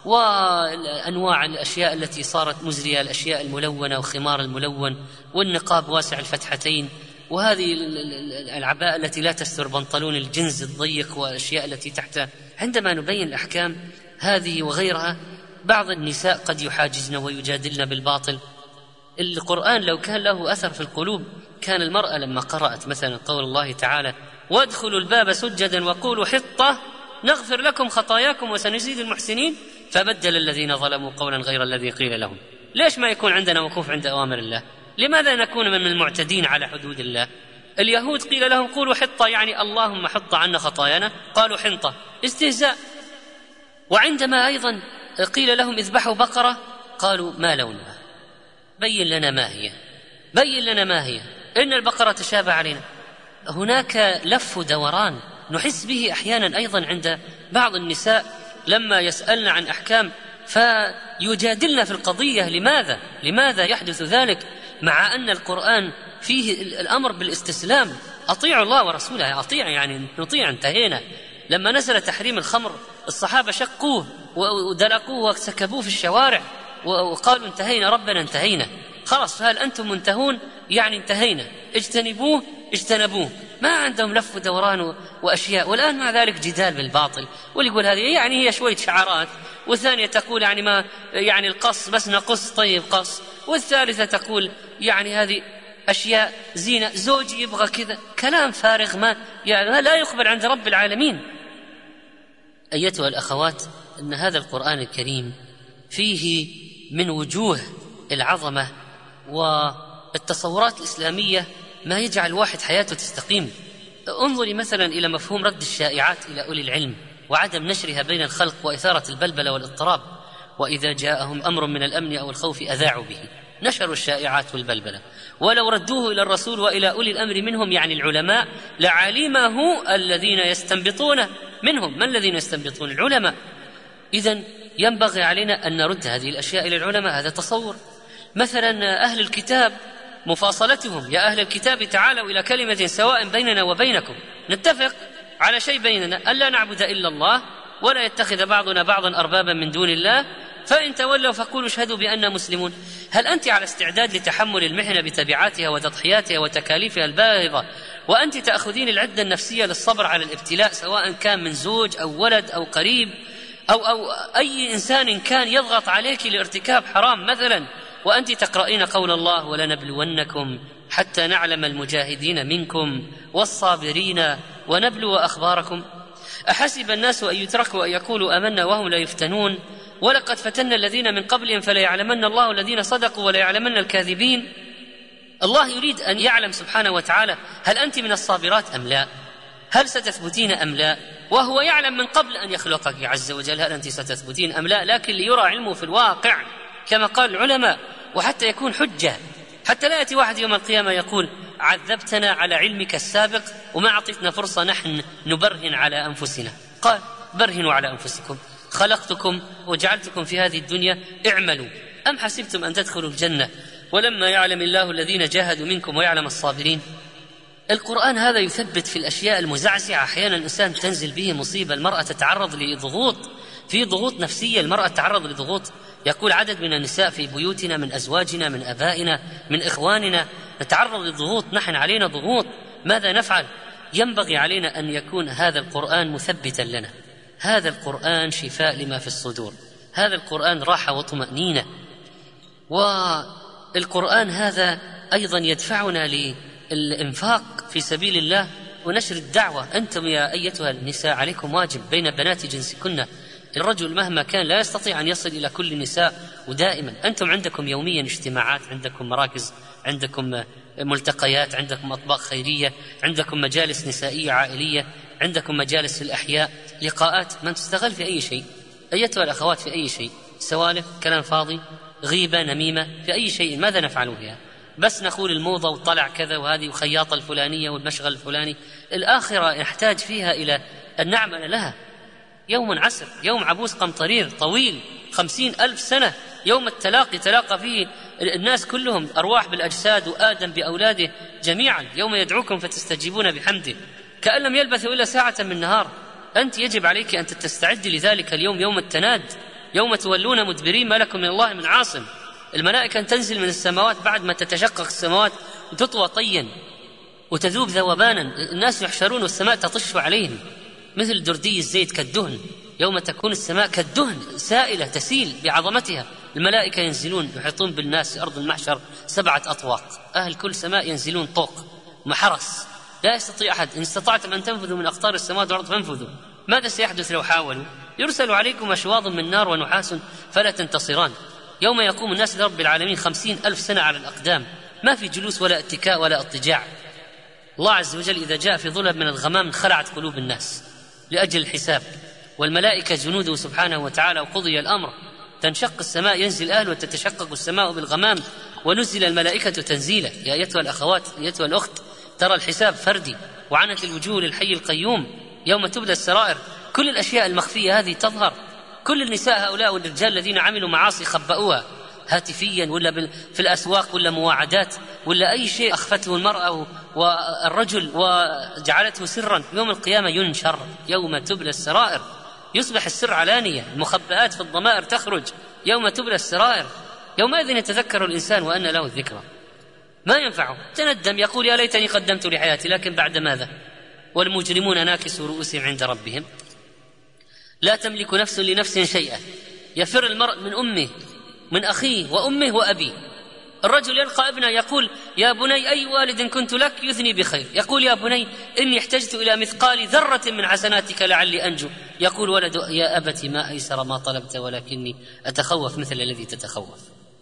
وأنواع الأشياء التي صارت مزرية، الأشياء الملونة وخمار الملون والنقاب واسع الفتحتين، وهذه العباءة التي لا تستر بنطلون الجنز الضيق والأشياء التي تحته. عندما نبين الأحكام هذه وغيرها بعض النساء قد يحاجزن ويجادلن بالباطل. القرآن لو كان له أثر في القلوب كان المرأة لما قرأت مثلا قول الله تعالى وادخلوا الباب سجدا وقولوا حطة نغفر لكم خطاياكم وسنزيد المحسنين فبدل الذين ظلموا قولا غير الذي قيل لهم. ليش ما يكون عندنا وقوف عند أوامر الله؟ لماذا نكون من المعتدين على حدود الله؟ اليهود قيل لهم قولوا حطة، يعني اللهم حط عنا خطايانا، قالوا حنطة، استهزاء. وعندما أيضا قيل لهم اذبحوا بقرة قالوا ما لونها، بين لنا ما هي، بين لنا ما هي، إن البقرة تشابه علينا. هناك لف دوران نحس به أحيانا أيضا عند بعض النساء لما يسألن عن أحكام فيجادلن في القضية. لماذا يحدث ذلك مع أن القرآن فيه الأمر بالاستسلام؟ أطيعوا الله ورسوله، أطيع يعني نطيع، انتهينا. لما نزل تحريم الخمر الصحابة شقوه ودلقوه وسكبوه في الشوارع وقالوا انتهينا ربنا انتهينا، خلاص فهل أنتم منتهون؟ يعني انتهينا، اجتنبوه اجتنبوه. ما عندهم لف ودوران وأشياء. والآن مع ذلك جدال بالباطل، واللي يقول هذه يعني هي شوية شعارات، والثانية تقول يعني ما يعني القص بس نقص، طيب قص، والثالثة تقول يعني هذه أشياء زينة، زوجي يبغى كذا، كلام فارغ ما يعني لا يقبل عند رب العالمين. أيتها الأخوات، إن هذا القرآن الكريم فيه من وجوه العظمة والتصورات الإسلامية ما يجعل الواحد حياته تستقيم. انظري مثلا إلى مفهوم رد الشائعات إلى أولي العلم وعدم نشرها بين الخلق وإثارة البلبلة والاضطراب. وإذا جاءهم أمر من الأمن أو الخوف أذاعوا به، نشروا الشائعات والبلبلة. ولو ردوه إلى الرسول وإلى أولي الأمر منهم يعني العلماء لعلمه الذين يستنبطونه منهم. من الذين يستنبطون؟ العلماء. إذن ينبغي علينا أن نرد هذه الأشياء إلى العلماء. هذا تصور. مثلا أهل الكتاب مفاصلتهم، يا أهل الكتاب تعالوا إلى كلمة سواء بيننا وبينكم نتفق على شيء بيننا ألا نعبد إلا الله ولا يتخذ بعضنا بعضا أربابا من دون الله فإن تولوا فقولوا اشهدوا بأننا مسلمون. هل أنت على استعداد لتحمل المحنة بتبعاتها وتضحياتها وتكاليفها الباهظة وأنت تأخذين العدة النفسية للصبر على الابتلاء، سواء كان من زوج أو ولد أو قريب أو أي إنسان كان يضغط عليك لارتكاب حرام مثلا، وأنت تقرأين قول الله ولنبلونكم حتى نعلم المجاهدين منكم والصابرين ونبلو أخباركم؟ أحسب الناس أن يتركوا أن يقولوا آمنا وهم لا يفتنون ولقد فتنا الذين من قبلهم فلا يعلمن الله الذين صدقوا ولا يعلمن الكاذبين. الله يريد أن يعلم سبحانه وتعالى هل أنت من الصابرات أم لا، هل ستثبتين أم لا، وهو يعلم من قبل أن يخلقك عز وجل هل أنت ستثبتين أم لا، لكن ليرى علمه في الواقع كما قال العلماء، وحتى يكون حجة، حتى لا يأتي واحد يوم القيامة يقول عذبتنا على علمك السابق وما أعطيتنا فرصة نحن نبرهن على أنفسنا. قال برهنوا على أنفسكم، خلقتكم وجعلتكم في هذه الدنيا اعملوا أم حسبتم أن تدخلوا الجنة ولما يعلم الله الذين جاهدوا منكم ويعلم الصابرين. القرآن هذا يثبت في الأشياء المزعزعة. أحيانا الإنسان تنزل به مصيبة، المرأة تتعرض لضغوط، في ضغوط نفسية، المرأة تتعرض لضغوط. يقول عدد من النساء في بيوتنا من أزواجنا من أبائنا من إخواننا نتعرض لضغوط، نحن علينا ضغوط، ماذا نفعل؟ ينبغي علينا أن يكون هذا القرآن مثبتا لنا. هذا القرآن شفاء لما في الصدور، هذا القرآن راحة وطمأنينة. والقرآن هذا أيضا يدفعنا للإنفاق في سبيل الله ونشر الدعوة. أنتم يا أيتها النساء عليكم واجب بين بنات جنسكن. الرجل مهما كان لا يستطيع أن يصل إلى كل النساء، ودائما أنتم عندكم يوميا اجتماعات، عندكم مراكز، عندكم ملتقيات، عندكم أطباق خيرية، عندكم مجالس نسائية عائلية، عندكم مجالس في الأحياء، لقاءات، من تستغل في أي شيء أيتها الأخوات، في أي شيء، سوالف، كلام فاضي، غيبة، نميمة، في أي شيء، ماذا نفعل فيها؟ بس نقول الموضة وطلع كذا وهذه وخياطة الفلانية والمشغل الفلاني. الآخرة يحتاج فيها إلى أن نعمل لها. يوم عسر، يوم عبوس قمطرير طويل 50,000 سنة، يوم التلاقي تلاقى فيه الناس كلهم، أرواح بالأجساد وآدم بأولاده جميعا، يوم يدعوكم فتستجيبون بحمده كأن لم يلبثوا إلا ساعة من نهار. أنت يجب عليك أن تستعد لذلك اليوم، يوم التناد، يوم تولون مدبرين ما لكم من الله من عاصم. الملائكة تنزل من السماوات بعد ما تتشقق السماوات وتطوى طيا وتذوب ذوبانا، الناس يحشرون والسماء تطش عليهم مثل دردي الزيت كالدهن. يوم تكون السماء كالدهن سائلة تسيل بعظمتها، الملائكة ينزلون يحيطون بالناس في أرض المحشر 7 أطواق، أهل كل سماء ينزلون طوق محرس، لا يستطيع أحد. إن استطعتم أن تنفذوا من أقطار السماوات والأرض فانفذوا. ماذا سيحدث لو حاولوا؟ يرسل عليكم أشواظ من نار ونحاس فلا تنتصران. يوم يقوم الناس لرب العالمين 50,000 سنة على الأقدام، ما في جلوس ولا اتكاء ولا اضطجاع. الله عز وجل إذا جاء في ظلم من الغمام خلعت قلوب الناس لأجل الحساب، والملائكة جنوده سبحانه وتعالى، وقضي الأمر. تنشق السماء ينزل أهل وتتشقق السماء بالغمام ونزل الملائكة تنزيلا. يا أيتها الأخوات، أيتها الأخت، ترى الحساب فردي وعنت الوجوه للحي القيوم. يوم تبدى السرائر، كل الأشياء المخفية هذه تظهر. كل النساء هؤلاء والرجال الذين عملوا معاصي خبأوها هاتفيا ولا في الأسواق ولا مواعدات ولا أي شيء أخفته المرأة والرجل وجعلته سرا، يوم القيامة ينشر. يوم تبلى السرائر يصبح السر علانية، المخبئات في الضمائر تخرج. يوم تبلى السرائر يومئذ يتذكر الإنسان وأن له الذكرى، ما ينفعه، تندم، يقول يا ليتني قدمت لحياتي، لكن بعد ماذا؟ والمجرمون ناكسوا رؤوسهم عند ربهم لا تملك نفس لنفس شيئا. يفر المرء من أمه من أخيه وأمه وأبيه. الرجل يلقى ابنه يقول يا بني أي والد كنت لك يثني بخير، يقول يا بني إني احتجت إلى مثقال ذرة من حسناتك لعلي أنجو. يقول ولد يا أبت ما أيسر ما طلبت ولكني أتخوف مثل الذي تتخوف.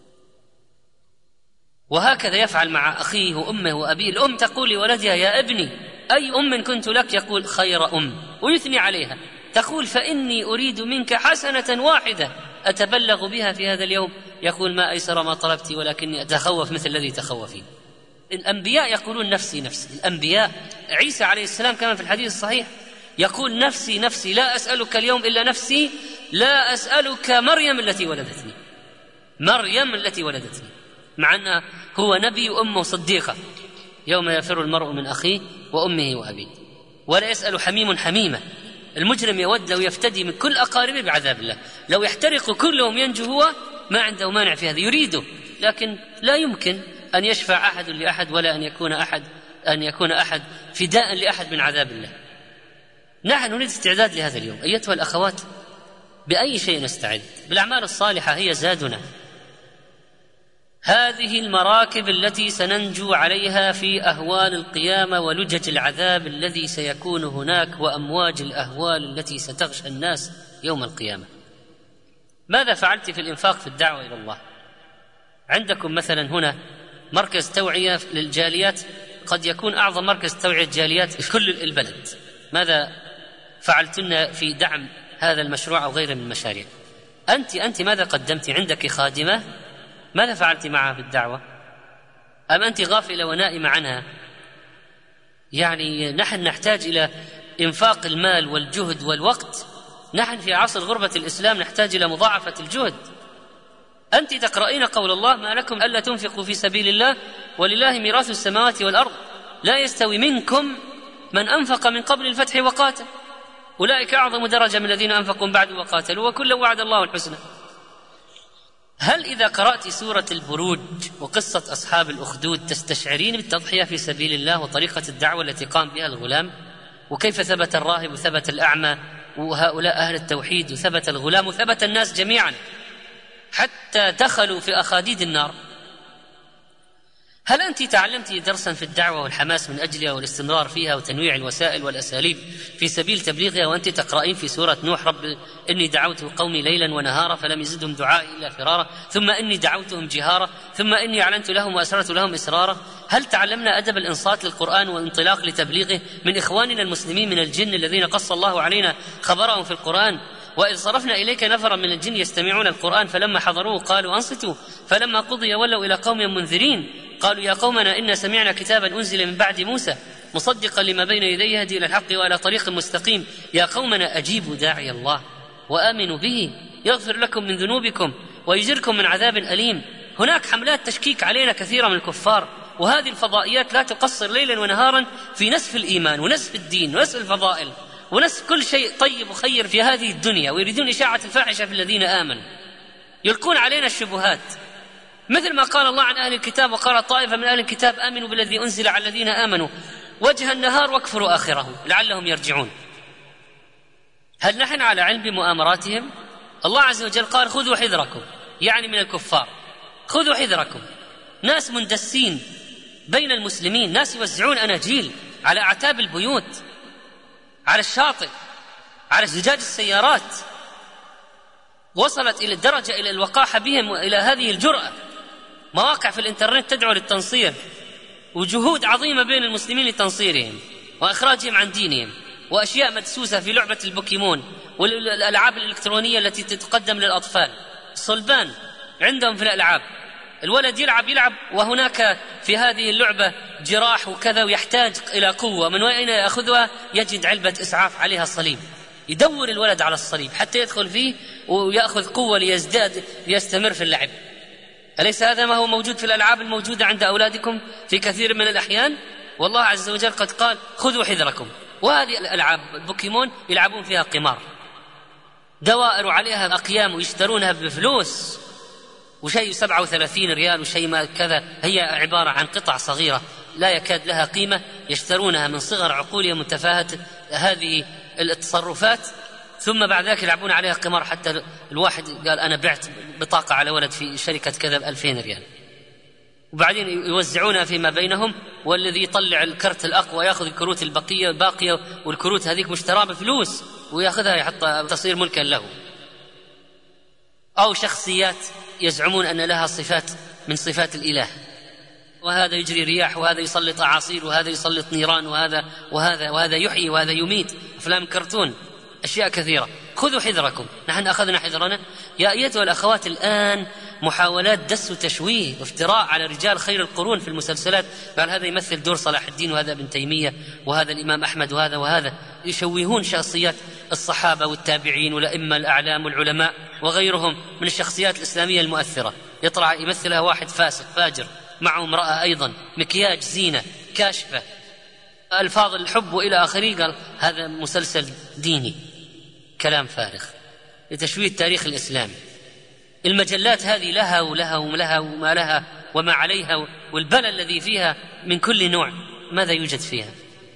وهكذا يفعل مع أخيه وأمه وأبيه. الأم تقول لولدها يا ابني أي أم كنت لك، يقول خير أم، ويثني عليها. تقول فإني أريد منك حسنة واحدة أتبلغ بها في هذا اليوم، يقول ما أيسر ما طلبت ولكني أتخوف مثل الذي تخوفين. الأنبياء يقولون نفسي نفسي. الأنبياء عيسى عليه السلام كما في الحديث الصحيح يقول نفسي نفسي لا أسألك اليوم إلا نفسي، لا أسألك مريم التي ولدتني، مريم التي ولدتني، مع أنه هو نبي وأمه صديقة. يوم يفر المرء من أخيه وأمه وأبيه ولا يسأل حميم حميمة. المجرم يود لو يفتدي من كل أقاربه بعذاب الله، لو يحترق كلهم ينجو هو، ما عنده مانع في هذا، يريده، لكن لا يمكن أن يشفع أحد لأحد ولا أن يكون أحد فداء لأحد من عذاب الله. نحن نريد استعداد لهذا اليوم. أيتها الأخوات، بأي شيء نستعد؟ بالأعمال الصالحة هي زادنا. هذه المراكب التي سننجو عليها في أهوال القيامة ولجج العذاب الذي سيكون هناك وأمواج الأهوال التي ستغشى الناس يوم القيامة. ماذا فعلت في الإنفاق في الدعوة إلى الله؟ عندكم مثلا هنا مركز توعية للجاليات، قد يكون أعظم مركز توعية الجاليات في كل البلد. ماذا فعلتن في دعم هذا المشروع أو غيره من المشاريع؟ أنت ماذا قدمت؟ عندك خادمة، ماذا فعلت معها في الدعوة؟ أم أنت غافلة ونائمة عنها؟ يعني نحن نحتاج إلى إنفاق المال والجهد والوقت نحن في عصر غربة الإسلام نحتاج إلى مضاعفة الجهد. أنت تقرأين قول الله: ما لكم ألا تنفقوا في سبيل الله ولله ميراث السماوات والأرض لا يستوي منكم من أنفق من قبل الفتح وقاتل أولئك أعظم درجة من الذين أنفقوا بعد وقاتلوا وكلا وعد الله الحسنى. هل إذا قرأت سورة البروج وقصة أصحاب الأخدود تستشعرين بالتضحية في سبيل الله وطريقة الدعوة التي قام بها الغلام، وكيف ثبت الراهب وثبت الأعمى وهؤلاء أهل التوحيد وثبت الغلام وثبت الناس جميعا حتى دخلوا في أخاديد النار؟ هل أنت تعلمت درسا في الدعوة والحماس من أجلها والاستمرار فيها وتنويع الوسائل والأساليب في سبيل تبليغها وأنت تقرأين في سورة نوح: رب إني دعوت قومي ليلا ونهارا فلم يزدهم دعائي إلا فرارا، ثم إني دعوتهم جهارا، ثم إني أعلنت لهم وأسررت لهم إسرارا؟ هل تعلمنا أدب الإنصات للقرآن والانطلاق لتبليغه من إخواننا المسلمين من الجن الذين قص الله علينا خبرهم في القرآن؟ وإذ صرفنا إليك نفرا من الجن يستمعون القرآن فلما حضروه قالوا أنصتوا فلما قضي ولوا إلى قوم منذرين قالوا يا قومنا إنا سمعنا كتابا أنزل من بعد موسى مصدقا لما بين يديه يهدي إلى الحق وإلى طريق مستقيم يا قومنا أجيبوا داعي الله وآمنوا به يغفر لكم من ذنوبكم ويجركم من عذاب أليم. هناك حملات تشكيك علينا كثيرة من الكفار، وهذه الفضائيات لا تقصر ليلا ونهارا في نسف الإيمان ونسف الدين ونسف الفضائل ونسف كل شيء طيب وخير في هذه الدنيا، ويريدون إشاعة الفاحشة في الذين آمنوا، يلقون علينا الشبهات مثل ما قال الله عن أهل الكتاب: وقال طائفة من أهل الكتاب آمنوا بالذي أنزل على الذين آمنوا وجه النهار واكفروا آخره لعلهم يرجعون. هل نحن على علم بمؤامراتهم؟ الله عز وجل قال: خذوا حذركم، يعني من الكفار، خذوا حذركم. ناس مندسين بين المسلمين، ناس يوزعون أناجيل على أعتاب البيوت، على الشاطئ، على زجاج السيارات. وصلت إلى الدرجة إلى الوقاحة بهم وإلى هذه الجرأة. مواقع في الإنترنت تدعو للتنصير، وجهود عظيمة بين المسلمين لتنصيرهم وإخراجهم عن دينهم، وأشياء مدسوسة في لعبة البوكيمون والألعاب الإلكترونية التي تقدم للأطفال. صلبان عندهم في الألعاب، الولد يلعب وهناك في هذه اللعبة جراح وكذا ويحتاج إلى قوة، من وين يأخذها؟ يجد علبة إسعاف عليها الصليب، يدور الولد على الصليب حتى يدخل فيه ويأخذ قوة ليزداد ليستمر في اللعب. أليس هذا ما هو موجود في الألعاب الموجودة عند أولادكم في كثير من الأحيان؟ والله عز وجل قد قال: خذوا حذركم. وهذه الألعاب البوكيمون يلعبون فيها قمار، دوائر عليها أقيام ويشترونها بفلوس، وشيء 37 ريال وشيء ما كذا، هي عبارة عن قطع صغيرة لا يكاد لها قيمة، يشترونها من صغر عقولهم متفاهة هذه التصرفات، ثم بعد ذلك يلعبون عليها قمار. حتى الواحد قال: أنا بعت بطاقة على ولد في شركة كذا ب2000 ريال، وبعدين يوزعونها فيما بينهم، والذي يطلع الكرت الأقوى يأخذ الكروت الباقية، والكروت هذيك مشتراة بفلوس ويأخذها يحطها تصير ملكا له. أو شخصيات يزعمون أن لها صفات من صفات الإله، وهذا يجري رياح، وهذا يسلط أعاصير، وهذا يسلط نيران، وهذا يحيي، وهذا يميت. أفلام كرتون، أشياء كثيرة. خذوا حذركم. نحن أخذنا حذرنا يا أيتها الأخوات. الآن محاولات دس وتشويه وافتراء على رجال خير القرون في المسلسلات، قال هذا يمثل دور صلاح الدين، وهذا ابن تيمية، وهذا الإمام أحمد، وهذا يشوهون شخصيات الصحابة والتابعين والأئمة الأعلام والعلماء وغيرهم من الشخصيات الإسلامية المؤثرة. يطلع يمثلها واحد فاسق فاجر معه امرأة أيضا، مكياج زينة كاشفة، ألفاظ الحب وإلى آخره، قال هذا مسلسل ديني. كلام فارغ لتشويه التاريخ الإسلامي. المجلات هذه لها وما لها وما عليها، والبلاء الذي فيها من كل نوع. ماذا يوجد فيها؟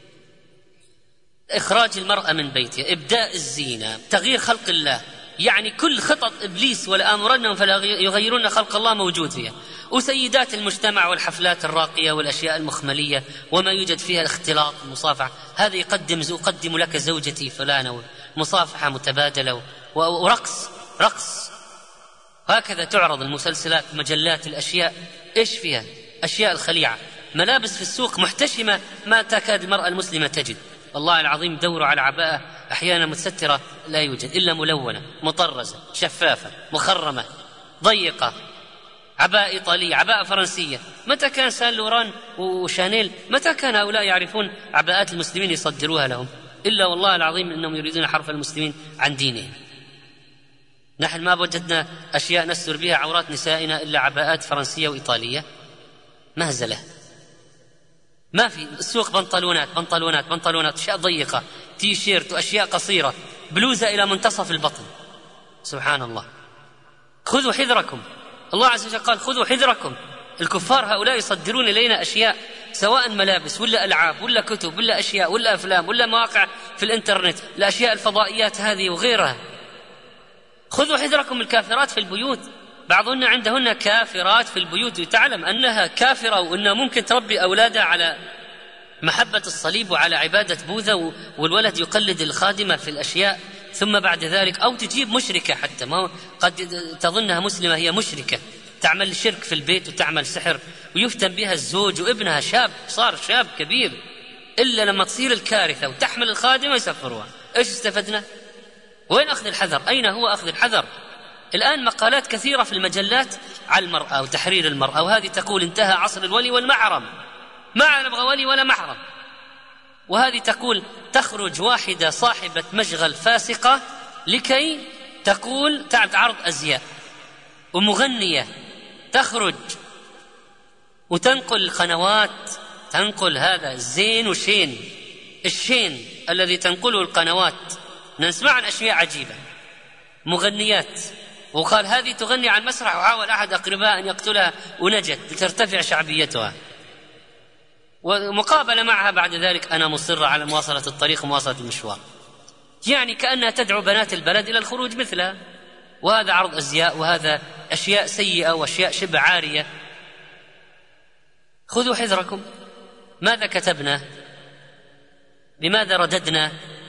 إخراج المرأة من بيتها، إبداء الزينة، تغيير خلق الله، يعني كل خطط إبليس ولآمرنهم فلا يغيرون خلق الله موجود فيها. وسيدات المجتمع والحفلات الراقية والأشياء المخملية وما يوجد فيها الاختلاط، المصافحة، هذا أقدم لك زوجتي فلانة، مصافحة متبادلة ورقص. هكذا تعرض المسلسلات، مجلات، الأشياء إيش فيها؟ أشياء الخليعة. ملابس في السوق محتشمة ما تكاد المرأة المسلمة تجد. والله العظيم دوروا على عباءة أحيانا متسترة لا يوجد إلا ملونة، مطرزة، شفافة، مخرمة، ضيقة، عباءة إيطالية، عباءة فرنسية. متى كان سان لوران وشانيل؟ متى كان هؤلاء يعرفون عباءات المسلمين يصدروها لهم؟ إلا والله العظيم إنهم يريدون حرف المسلمين عن دينهم. نحن ما وجدنا أشياء نستر بها عورات نسائنا إلا عباءات فرنسية وإيطالية، مهزلة. ما في السوق بنطلونات أشياء ضيقة، تي شيرت وأشياء قصيرة، بلوزة إلى منتصف البطن. سبحان الله. خذوا حذركم. الله عز وجل قال خذوا حذركم. الكفار هؤلاء يصدرون إلينا أشياء، سواء ملابس ولا ألعاب ولا كتب ولا أشياء ولا أفلام ولا مواقع في الإنترنت، الأشياء الفضائيات هذه وغيرها. خذوا حذركم الكافرات في البيوت. بعضهن عندهن كافرات في البيوت وتعلم أنها كافرة وأنها ممكن تربي أولادها على محبة الصليب وعلى عبادة بوذا، والولد يقلد الخادمة في الأشياء، ثم بعد ذلك أو تجيب مشركة، حتى ما قد تظنها مسلمة هي مشركة، تعمل شرك في البيت وتعمل سحر ويفتن بها الزوج وابنها شاب، صار شاب كبير، إلا لما تصير الكارثة وتحمل الخادمة يسفروها. إيش استفدنا؟ وين أخذ الحذر؟ أين هو أخذ الحذر؟ الآن مقالات كثيرة في المجلات على المرأة وتحرير المرأة، وهذه تقول انتهى عصر الولي والمحرم، ما نبغى ولي ولا محرم. وهذه تقول تخرج واحدة صاحبة مشغل فاسقة لكي تقول تعرض أزياء، ومغنية تخرج وتنقل القنوات، تنقل هذا الزين وشين، الشين الذي تنقله القنوات. نسمع عن أشياء عجيبة، مغنيات، وقال هذه تغني عن مسرح وحاول أحد أقرباء أن يقتلها ونجت لترتفع شعبيتها، ومقابلة معها بعد ذلك أنا مصرة على مواصلة الطريق ومواصلة المشوار. يعني كأنها تدعو بنات البلد إلى الخروج مثلها. وهذا عرض أزياء، وهذا أشياء سيئة وأشياء شبه عارية. خذوا حذركم. ماذا كتبنا؟ لماذا رددنا؟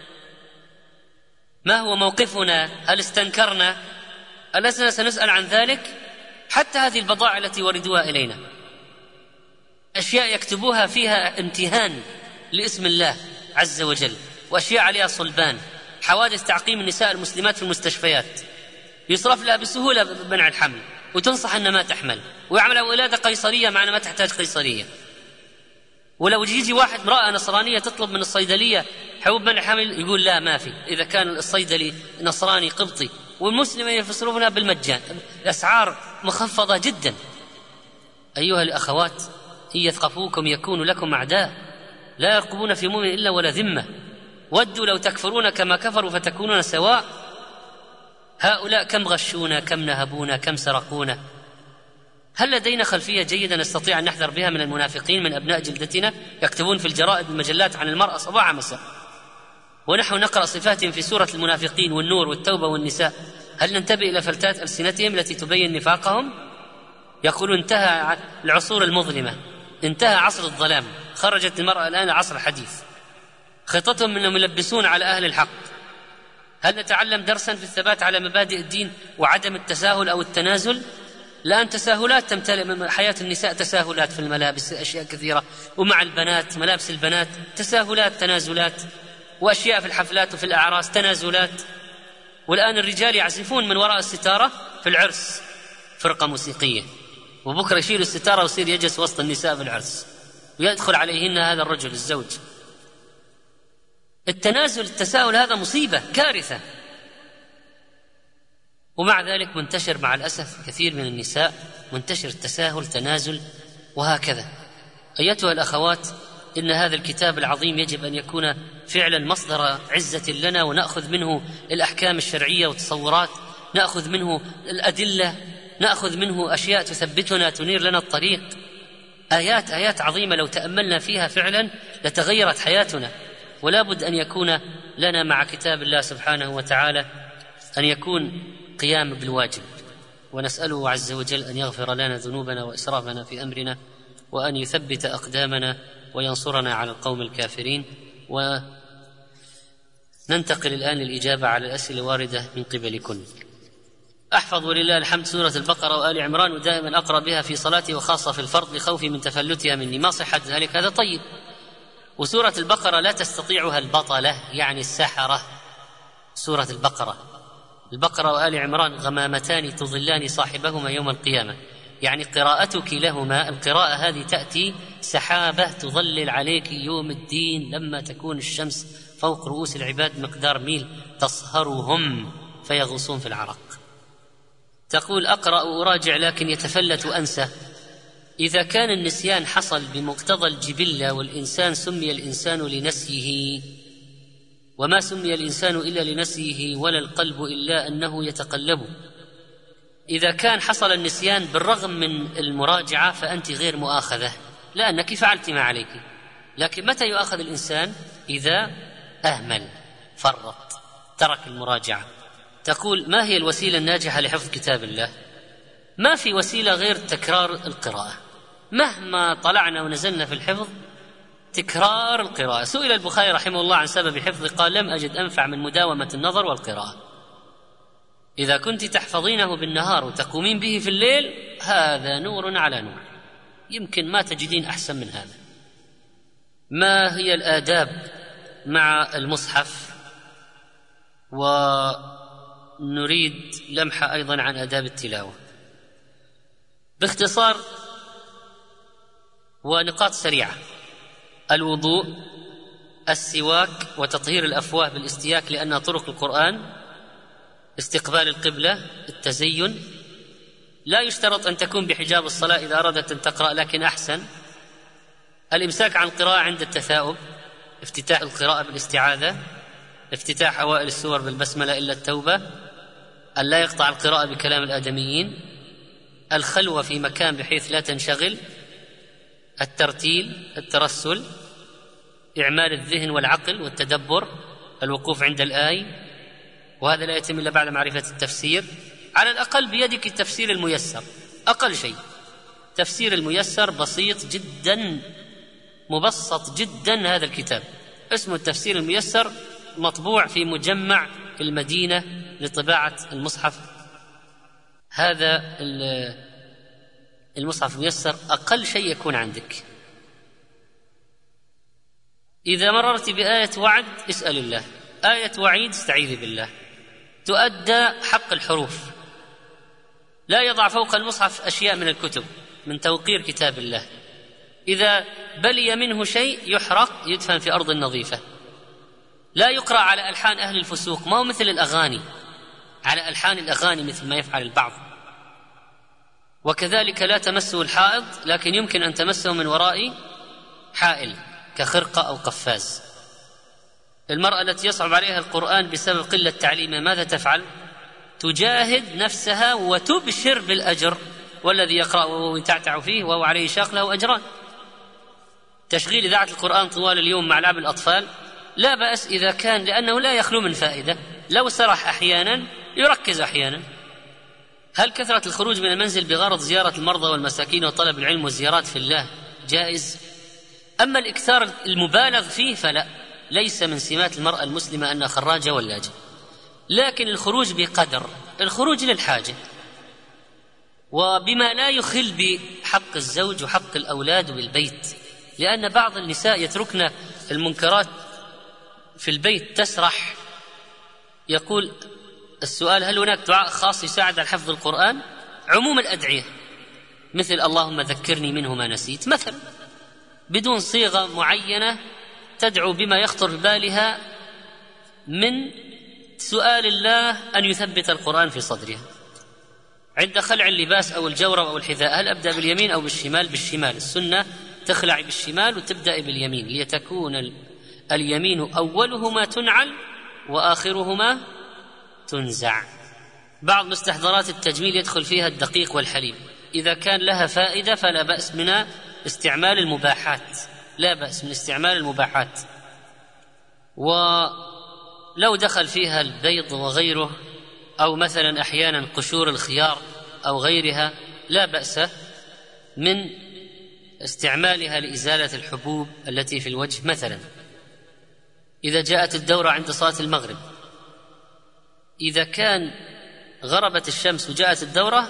ما هو موقفنا؟ هل استنكرنا؟ ألسنا سنسأل عن ذلك؟ حتى هذه البضائع التي وردوها إلينا أشياء يكتبوها فيها امتهان لاسم الله عز وجل، وأشياء عليها صلبان، حوادث تعقيم النساء المسلمات في المستشفيات، يصرف لها بسهولة منع الحمل، وتنصح أن ما تحمل، ويعمل ولادة قيصرية مع أنها ما تحتاج قيصرية. ولو يجي واحد امرأة نصرانية تطلب من الصيدلية حبوب منع الحمل يقول لا ما في، إذا كان الصيدلي نصراني قبطي، والمسلمين يفسرونها بالمجان، الأسعار مخفضة جدا. أيها الأخوات، إن يثقفوكم يكونوا لكم أعداء، لا يرقبون في مؤمن إلا ولا ذمة، ودوا لو تكفرون كما كفروا فتكونون سواء. هؤلاء كم غشونا، كم نهبونا، كم سرقونا. هل لدينا خلفية جيدة نستطيع أن نحذر بها من المنافقين من أبناء جلدتنا يكتبون في الجرائد والمجلات عن المرأة صباح مساء، ونحن نقرأ صفاتهم في سورة المنافقين والنور والتوبة والنساء؟ هل ننتبه إلى فلتات ألسنتهم التي تبين نفاقهم؟ يقولون انتهى العصور المظلمة، انتهى عصر الظلام، خرجت المرأة الآن عصر حديث. خطتهم أنهم يلبسون على أهل الحق. هل نتعلم درسا في الثبات على مبادئ الدين وعدم التساهل أو التنازل؟ الآن تساهلات تمتلئ من حياة النساء، تساهلات في الملابس، أشياء كثيرة، ومع البنات ملابس البنات تساهلات، تنازلات، وأشياء في الحفلات وفي الأعراس تنازلات. والآن الرجال يعزفون من وراء الستارة في العرس فرقة موسيقية، وبكرة يشيل الستارة ويصير يجلس وسط النساء في العرس ويدخل عليهن هذا الرجل الزوج. التنازل التساهل هذا مصيبة كارثة، ومع ذلك منتشر مع الأسف كثير من النساء، منتشر التساهل تنازل وهكذا. أيتها الأخوات، إن هذا الكتاب العظيم يجب أن يكون فعلا مصدر عزة لنا، ونأخذ منه الأحكام الشرعية والتصورات، نأخذ منه الأدلة، نأخذ منه أشياء تثبتنا تنير لنا الطريق. آيات عظيمة لو تأملنا فيها فعلا لتغيرت حياتنا. ولا بد أن يكون لنا مع كتاب الله سبحانه وتعالى أن يكون قيام بالواجب، ونسأله عز وجل أن يغفر لنا ذنوبنا وإسرافنا في أمرنا، وأن يثبت أقدامنا وينصرنا على القوم الكافرين. وننتقل الآن للإجابة على الأسئلة الواردة من قبلكم. أحفظ ولله الحمد سورة البقرة وآل عمران، ودائما أقرأ بها في صلاتي وخاصة في الفرض لخوفي من تفلتها مني. ما صحة ذلك؟ هذا طيب. وسورة البقرة لا تستطيعها البطلة، يعني السحرة. سورة البقرة وآل عمران غمامتان تظلان صاحبهما يوم القيامة، يعني قراءتك لهما، القراءة هذه تأتي سحابة تظلل عليك يوم الدين لما تكون الشمس فوق رؤوس العباد مقدار ميل تصهرهم فيغوصون في العرق. تقول أقرأ وأراجع لكن يتفلت وأنسى. إذا كان النسيان حصل بمقتضى الجبلة والإنسان سمي الإنسان لنسيه، وما سمي الإنسان إلا لنسيه ولا القلب إلا أنه يتقلب، إذا كان حصل النسيان بالرغم من المراجعة فأنت غير مؤاخذة لأنك فعلت ما عليك. لكن متى يؤاخذ الإنسان؟ إذا أهمل، فرط، ترك المراجعة. تقول ما هي الوسيلة الناجحة لحفظ كتاب الله؟ ما في وسيلة غير تكرار القراءة. مهما طلعنا ونزلنا في الحفظ تكرار القراءة. سئل البخاري رحمه الله عن سبب حفظه قال لم أجد أنفع من مداومة النظر والقراءة. إذا كنت تحفظينه بالنهار وتقومين به في الليل هذا نور على نور، يمكن ما تجدين أحسن من هذا. ما هي الآداب مع المصحف؟ ونريد لمحة أيضا عن آداب التلاوة باختصار ونقاط سريعة. الوضوء، السواك وتطهير الأفواه بالاستياك لأنها طرق القرآن، استقبال القبلة، التزين. لا يشترط أن تكون بحجاب الصلاة إذا أردت أن تقرأ لكن أحسن. الإمساك عن القراءة عند التثاؤب، افتتاح القراءة بالاستعاذة، افتتاح أوائل السور بالبسملة إلا التوبة، أن لا يقطع القراءة بكلام الآدميين، الخلوة في مكان بحيث لا تنشغل، الترتيل، الترسل، إعمال الذهن والعقل والتدبر، الوقوف عند الآية، وهذا لا يتم إلا بعد معرفة التفسير. على الأقل بيدك التفسير الميسر، أقل شيء تفسير الميسر بسيط جدا، مبسط جدا. هذا الكتاب اسمه التفسير الميسر، مطبوع في مجمع المدينة لطباعة المصحف. هذا المصحف الميسر أقل شيء يكون عندك. إذا مررت بآية وعد اسأل الله، آية وعيد استعيذ بالله، تؤدى حق الحروف. لا يضع فوق المصحف أشياء من الكتب من توقير كتاب الله. إذا بلي منه شيء يحرق، يدفن في أرض نظيفة. لا يقرأ على ألحان أهل الفسوق، ما هو مثل الأغاني، على ألحان الأغاني مثل ما يفعل البعض. وكذلك لا تمسه الحائض، لكن يمكن أن تمسه من وراء حائل كخرقة أو قفاز. المرأة التي يصعب عليها القرآن بسبب قلة تعليمه ماذا تفعل؟ تجاهد نفسها وتبشر بالأجر، والذي يقرأ وهو يتعتع فيه وهو عليه شاق له أجران. تشغيل إذاعة القرآن طوال اليوم مع لعب الأطفال لا بأس إذا كان، لأنه لا يخلو من فائدة. لو سرح أحيانا يركز أحيانا. هل كثرة الخروج من المنزل بغرض زيارة المرضى والمساكين وطلب العلم والزيارات في الله جائز؟ أما الإكثار المبالغ فيه فلا، ليس من سمات المرأة المسلمة أنها خراجة ولاجة، لكن الخروج بقدر، الخروج للحاجة وبما لا يخل بحق الزوج وحق الأولاد بالبيت. لأن بعض النساء يتركن المنكرات في البيت تسرح. يقول السؤال هل هناك دعاء خاص يساعد على حفظ القرآن؟ عموم الأدعية مثل اللهم ذكرني منه ما نسيت مثلا، بدون صيغة معينة، تدعو بما يخطر ببالها من سؤال الله أن يثبت القرآن في صدرها. عند خلع اللباس أو الجورب أو الحذاء هل أبدأ باليمين أو بالشمال؟ بالشمال. السنة تخلعي بالشمال وتبدأ باليمين، ليتكون اليمين أولهما تنعل وآخرهما تنزع. بعض مستحضرات التجميل يدخل فيها الدقيق والحليب، إذا كان لها فائدة فلا بأس من استعمال المباحات، لا بأس من استعمال المباحات. ولو دخل فيها البيض وغيره، أو مثلا أحيانا قشور الخيار أو غيرها، لا بأس من استعمالها لإزالة الحبوب التي في الوجه مثلا. إذا جاءت الدورة عند صلاة المغرب، إذا كان غربت الشمس وجاءت الدورة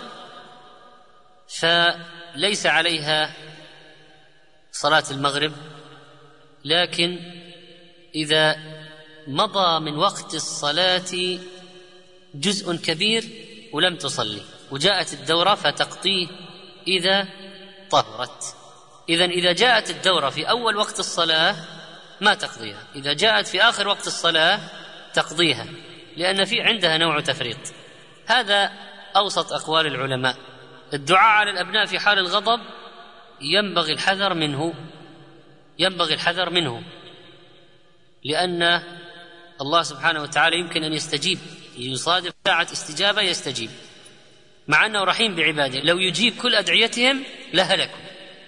فليس عليها صلاة المغرب، لكن إذا مضى من وقت الصلاة جزء كبير ولم تصلي وجاءت الدورة فتقضيه إذا طهرت. إذن إذا جاءت الدورة في أول وقت الصلاة ما تقضيها، إذا جاءت في آخر وقت الصلاة تقضيها، لأن في عندها نوع تفريط. هذا أوسط أقوال العلماء. الدعاء على الأبناء في حال الغضب ينبغي الحذر منه، لأن الله سبحانه وتعالى يمكن أن يستجيب، يصادف ساعة استجابة يستجيب، مع أنه رحيم بعباده، لو يجيب كل أدعيتهم لهلكوا.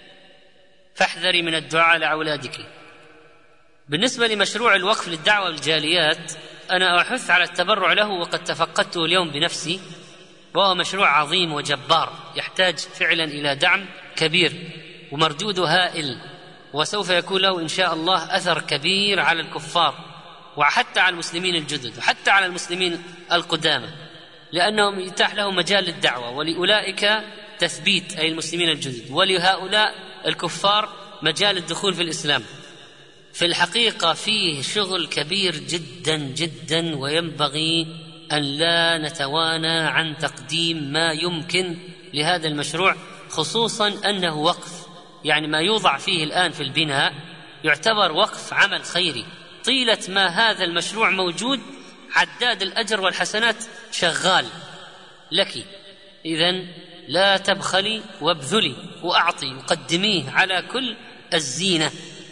فاحذري من الدعاء على أولادك. بالنسبة لمشروع الوقف للدعوة والجاليات، أنا أحث على التبرع له، وقد تفقدته اليوم بنفسي، وهو مشروع عظيم وجبار يحتاج فعلا إلى دعم كبير، ومردوده هائل، وسوف يكون له إن شاء الله أثر كبير على الكفار، وحتى على المسلمين الجدد، وحتى على المسلمين القدامى، لأنهم يتاح لهم مجال للدعوة، ولأولئك تثبيت أي المسلمين الجدد، ولهؤلاء الكفار مجال الدخول في الإسلام. في الحقيقة فيه شغل كبير جدا جدا، وينبغي أن لا نتوانى عن تقديم ما يمكن لهذا المشروع، خصوصا أنه وقف، يعني ما يوضع فيه الآن في البناء يعتبر وقف عمل خيري. طيلة ما هذا المشروع موجود عداد الأجر والحسنات شغال لك، إذن لا تبخلي وابذلي وأعطي وقدميه على كل الزينة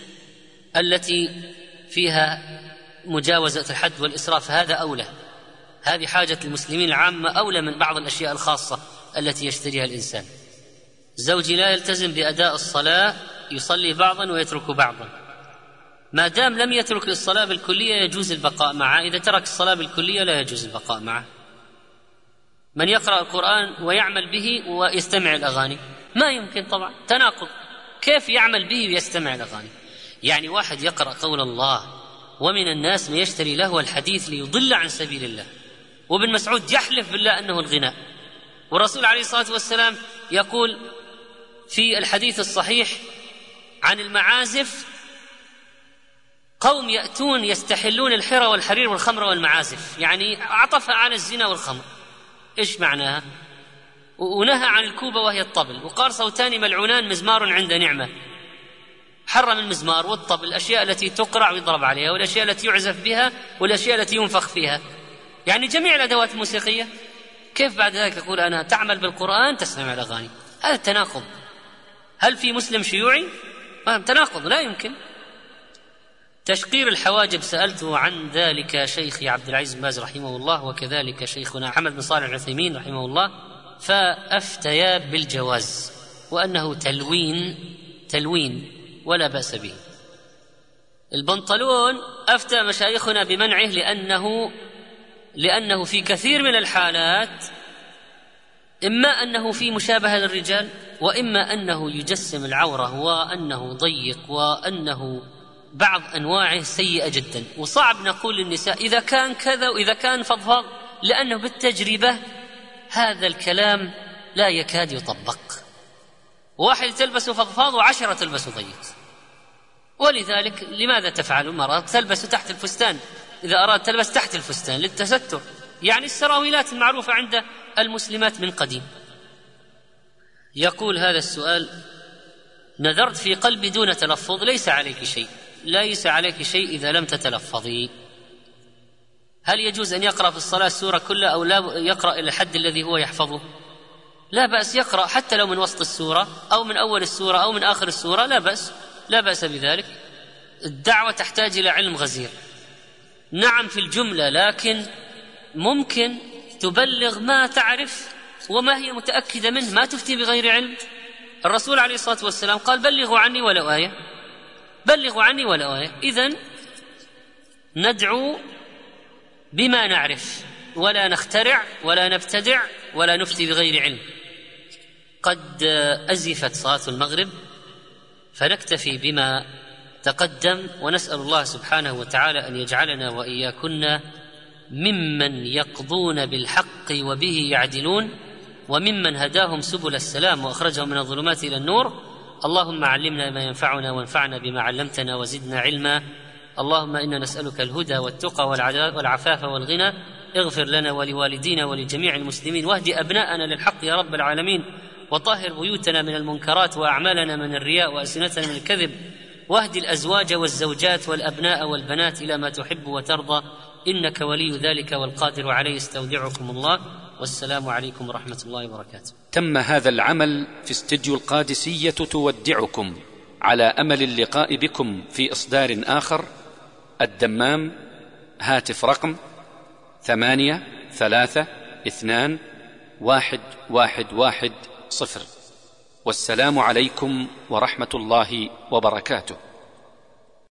التي فيها مجاوزة الحد والإسراف، هذا أولى. هذه حاجة المسلمين العامة أولى من بعض الأشياء الخاصة التي يشتريها الإنسان. زوجي لا يلتزم بأداء الصلاة، يصلي بعضا ويترك بعضا. ما دام لم يترك الصلاة بالكلية يجوز البقاء معه، إذا ترك الصلاة بالكلية لا يجوز البقاء معه. من يقرأ القرآن ويعمل به ويستمع الأغاني، ما يمكن طبعا، تناقض. كيف يعمل به ويستمع الأغاني؟ يعني واحد يقرأ قول الله، ومن الناس من يشتري لهو الحديث ليضل عن سبيل الله، وابن مسعود يحلف بالله أنه الغناء، والرسول عليه الصلاة والسلام يقول في الحديث الصحيح عن المعازف: قوم يأتون يستحلون الحرى والحرير والخمر والمعازف، يعني عطفها على الزنا والخمر. إيش معناها؟ ونهى عن الكوبة وهي الطبل، وقال: صوتان ملعونان مزمار عند نعمة. حرم المزمار والطبل، الأشياء التي تقرع ويضرب عليها، والأشياء التي يعزف بها، والأشياء التي ينفخ فيها، يعني جميع الأدوات الموسيقية. كيف بعد ذلك يقول أنا تعمل بالقرآن تسمع الأغاني؟ هذا تناقض. هل في مسلم شيوعي؟ تناقض، لا يمكن. تشقير الحواجب، سألته عن ذلك شيخي عبد العزيز بن باز رحمه الله، وكذلك شيخنا محمد بن صالح العثيمين رحمه الله، فأفتيا بالجواز، وأنه تلوين ولا بأس به. البنطلون أفتى مشايخنا بمنعه لأنه في كثير من الحالات إما أنه في مشابهة للرجال، وإما أنه يجسم العورة، وأنه ضيق، وأنه بعض أنواعه سيئة جدا. وصعب نقول للنساء إذا كان كذا وإذا كان فضفاض، لأنه بالتجربة هذا الكلام لا يكاد يطبق. واحد تلبس فضفاض وعشرة تلبس ضيق، ولذلك لماذا تفعل المرأة؟ تلبس تحت الفستان، إذا أراد تلبس تحت الفستان للتستر، يعني السراويلات المعروفة عند المسلمات من قديم. يقول هذا السؤال: نذرت في قلبي دون تلفظ، ليس عليك شيء إذا لم تتلفظي. هل يجوز أن يقرأ في الصلاة السورة كلها، أو لا يقرأ إلى الحد الذي هو يحفظه؟ لا بأس يقرأ حتى لو من وسط السورة أو من أول السورة أو من آخر السورة، لا بأس بذلك. الدعوة تحتاج إلى علم غزير، نعم في الجملة، لكن ممكن تبلغ ما تعرف وما هي متأكدة منه، ما تفتي بغير علم. الرسول عليه الصلاة والسلام قال: بلغوا عني ولو آية. إذن ندعو بما نعرف، ولا نخترع ولا نبتدع ولا نفتي بغير علم. قد أزفت صلاة المغرب، فنكتفي بما تقدم، ونسأل الله سبحانه وتعالى أن يجعلنا وإياكن ممن يقضون بالحق وبه يعدلون، وممن هداهم سبل السلام وأخرجهم من الظلمات إلى النور. اللهم علمنا ما ينفعنا، وانفعنا بما علمتنا، وزدنا علما. اللهم إنا نسألك الهدى والتقى والعفاف والغنى. اغفر لنا ولوالدينا ولجميع المسلمين، واهد أبناءنا للحق يا رب العالمين، وطهر بيوتنا من المنكرات، وأعمالنا من الرياء، وألسنتنا من الكذب، واهد الأزواج والزوجات والأبناء والبنات إلى ما تحب وترضى، إنك ولي ذلك والقادر عليه. استودعكم الله، والسلام عليكم ورحمة الله وبركاته. تم هذا العمل في استديو القادسية تودعكم على أمل اللقاء بكم في إصدار آخر. الدمام، هاتف رقم 83211110. والسلام عليكم ورحمة الله وبركاته.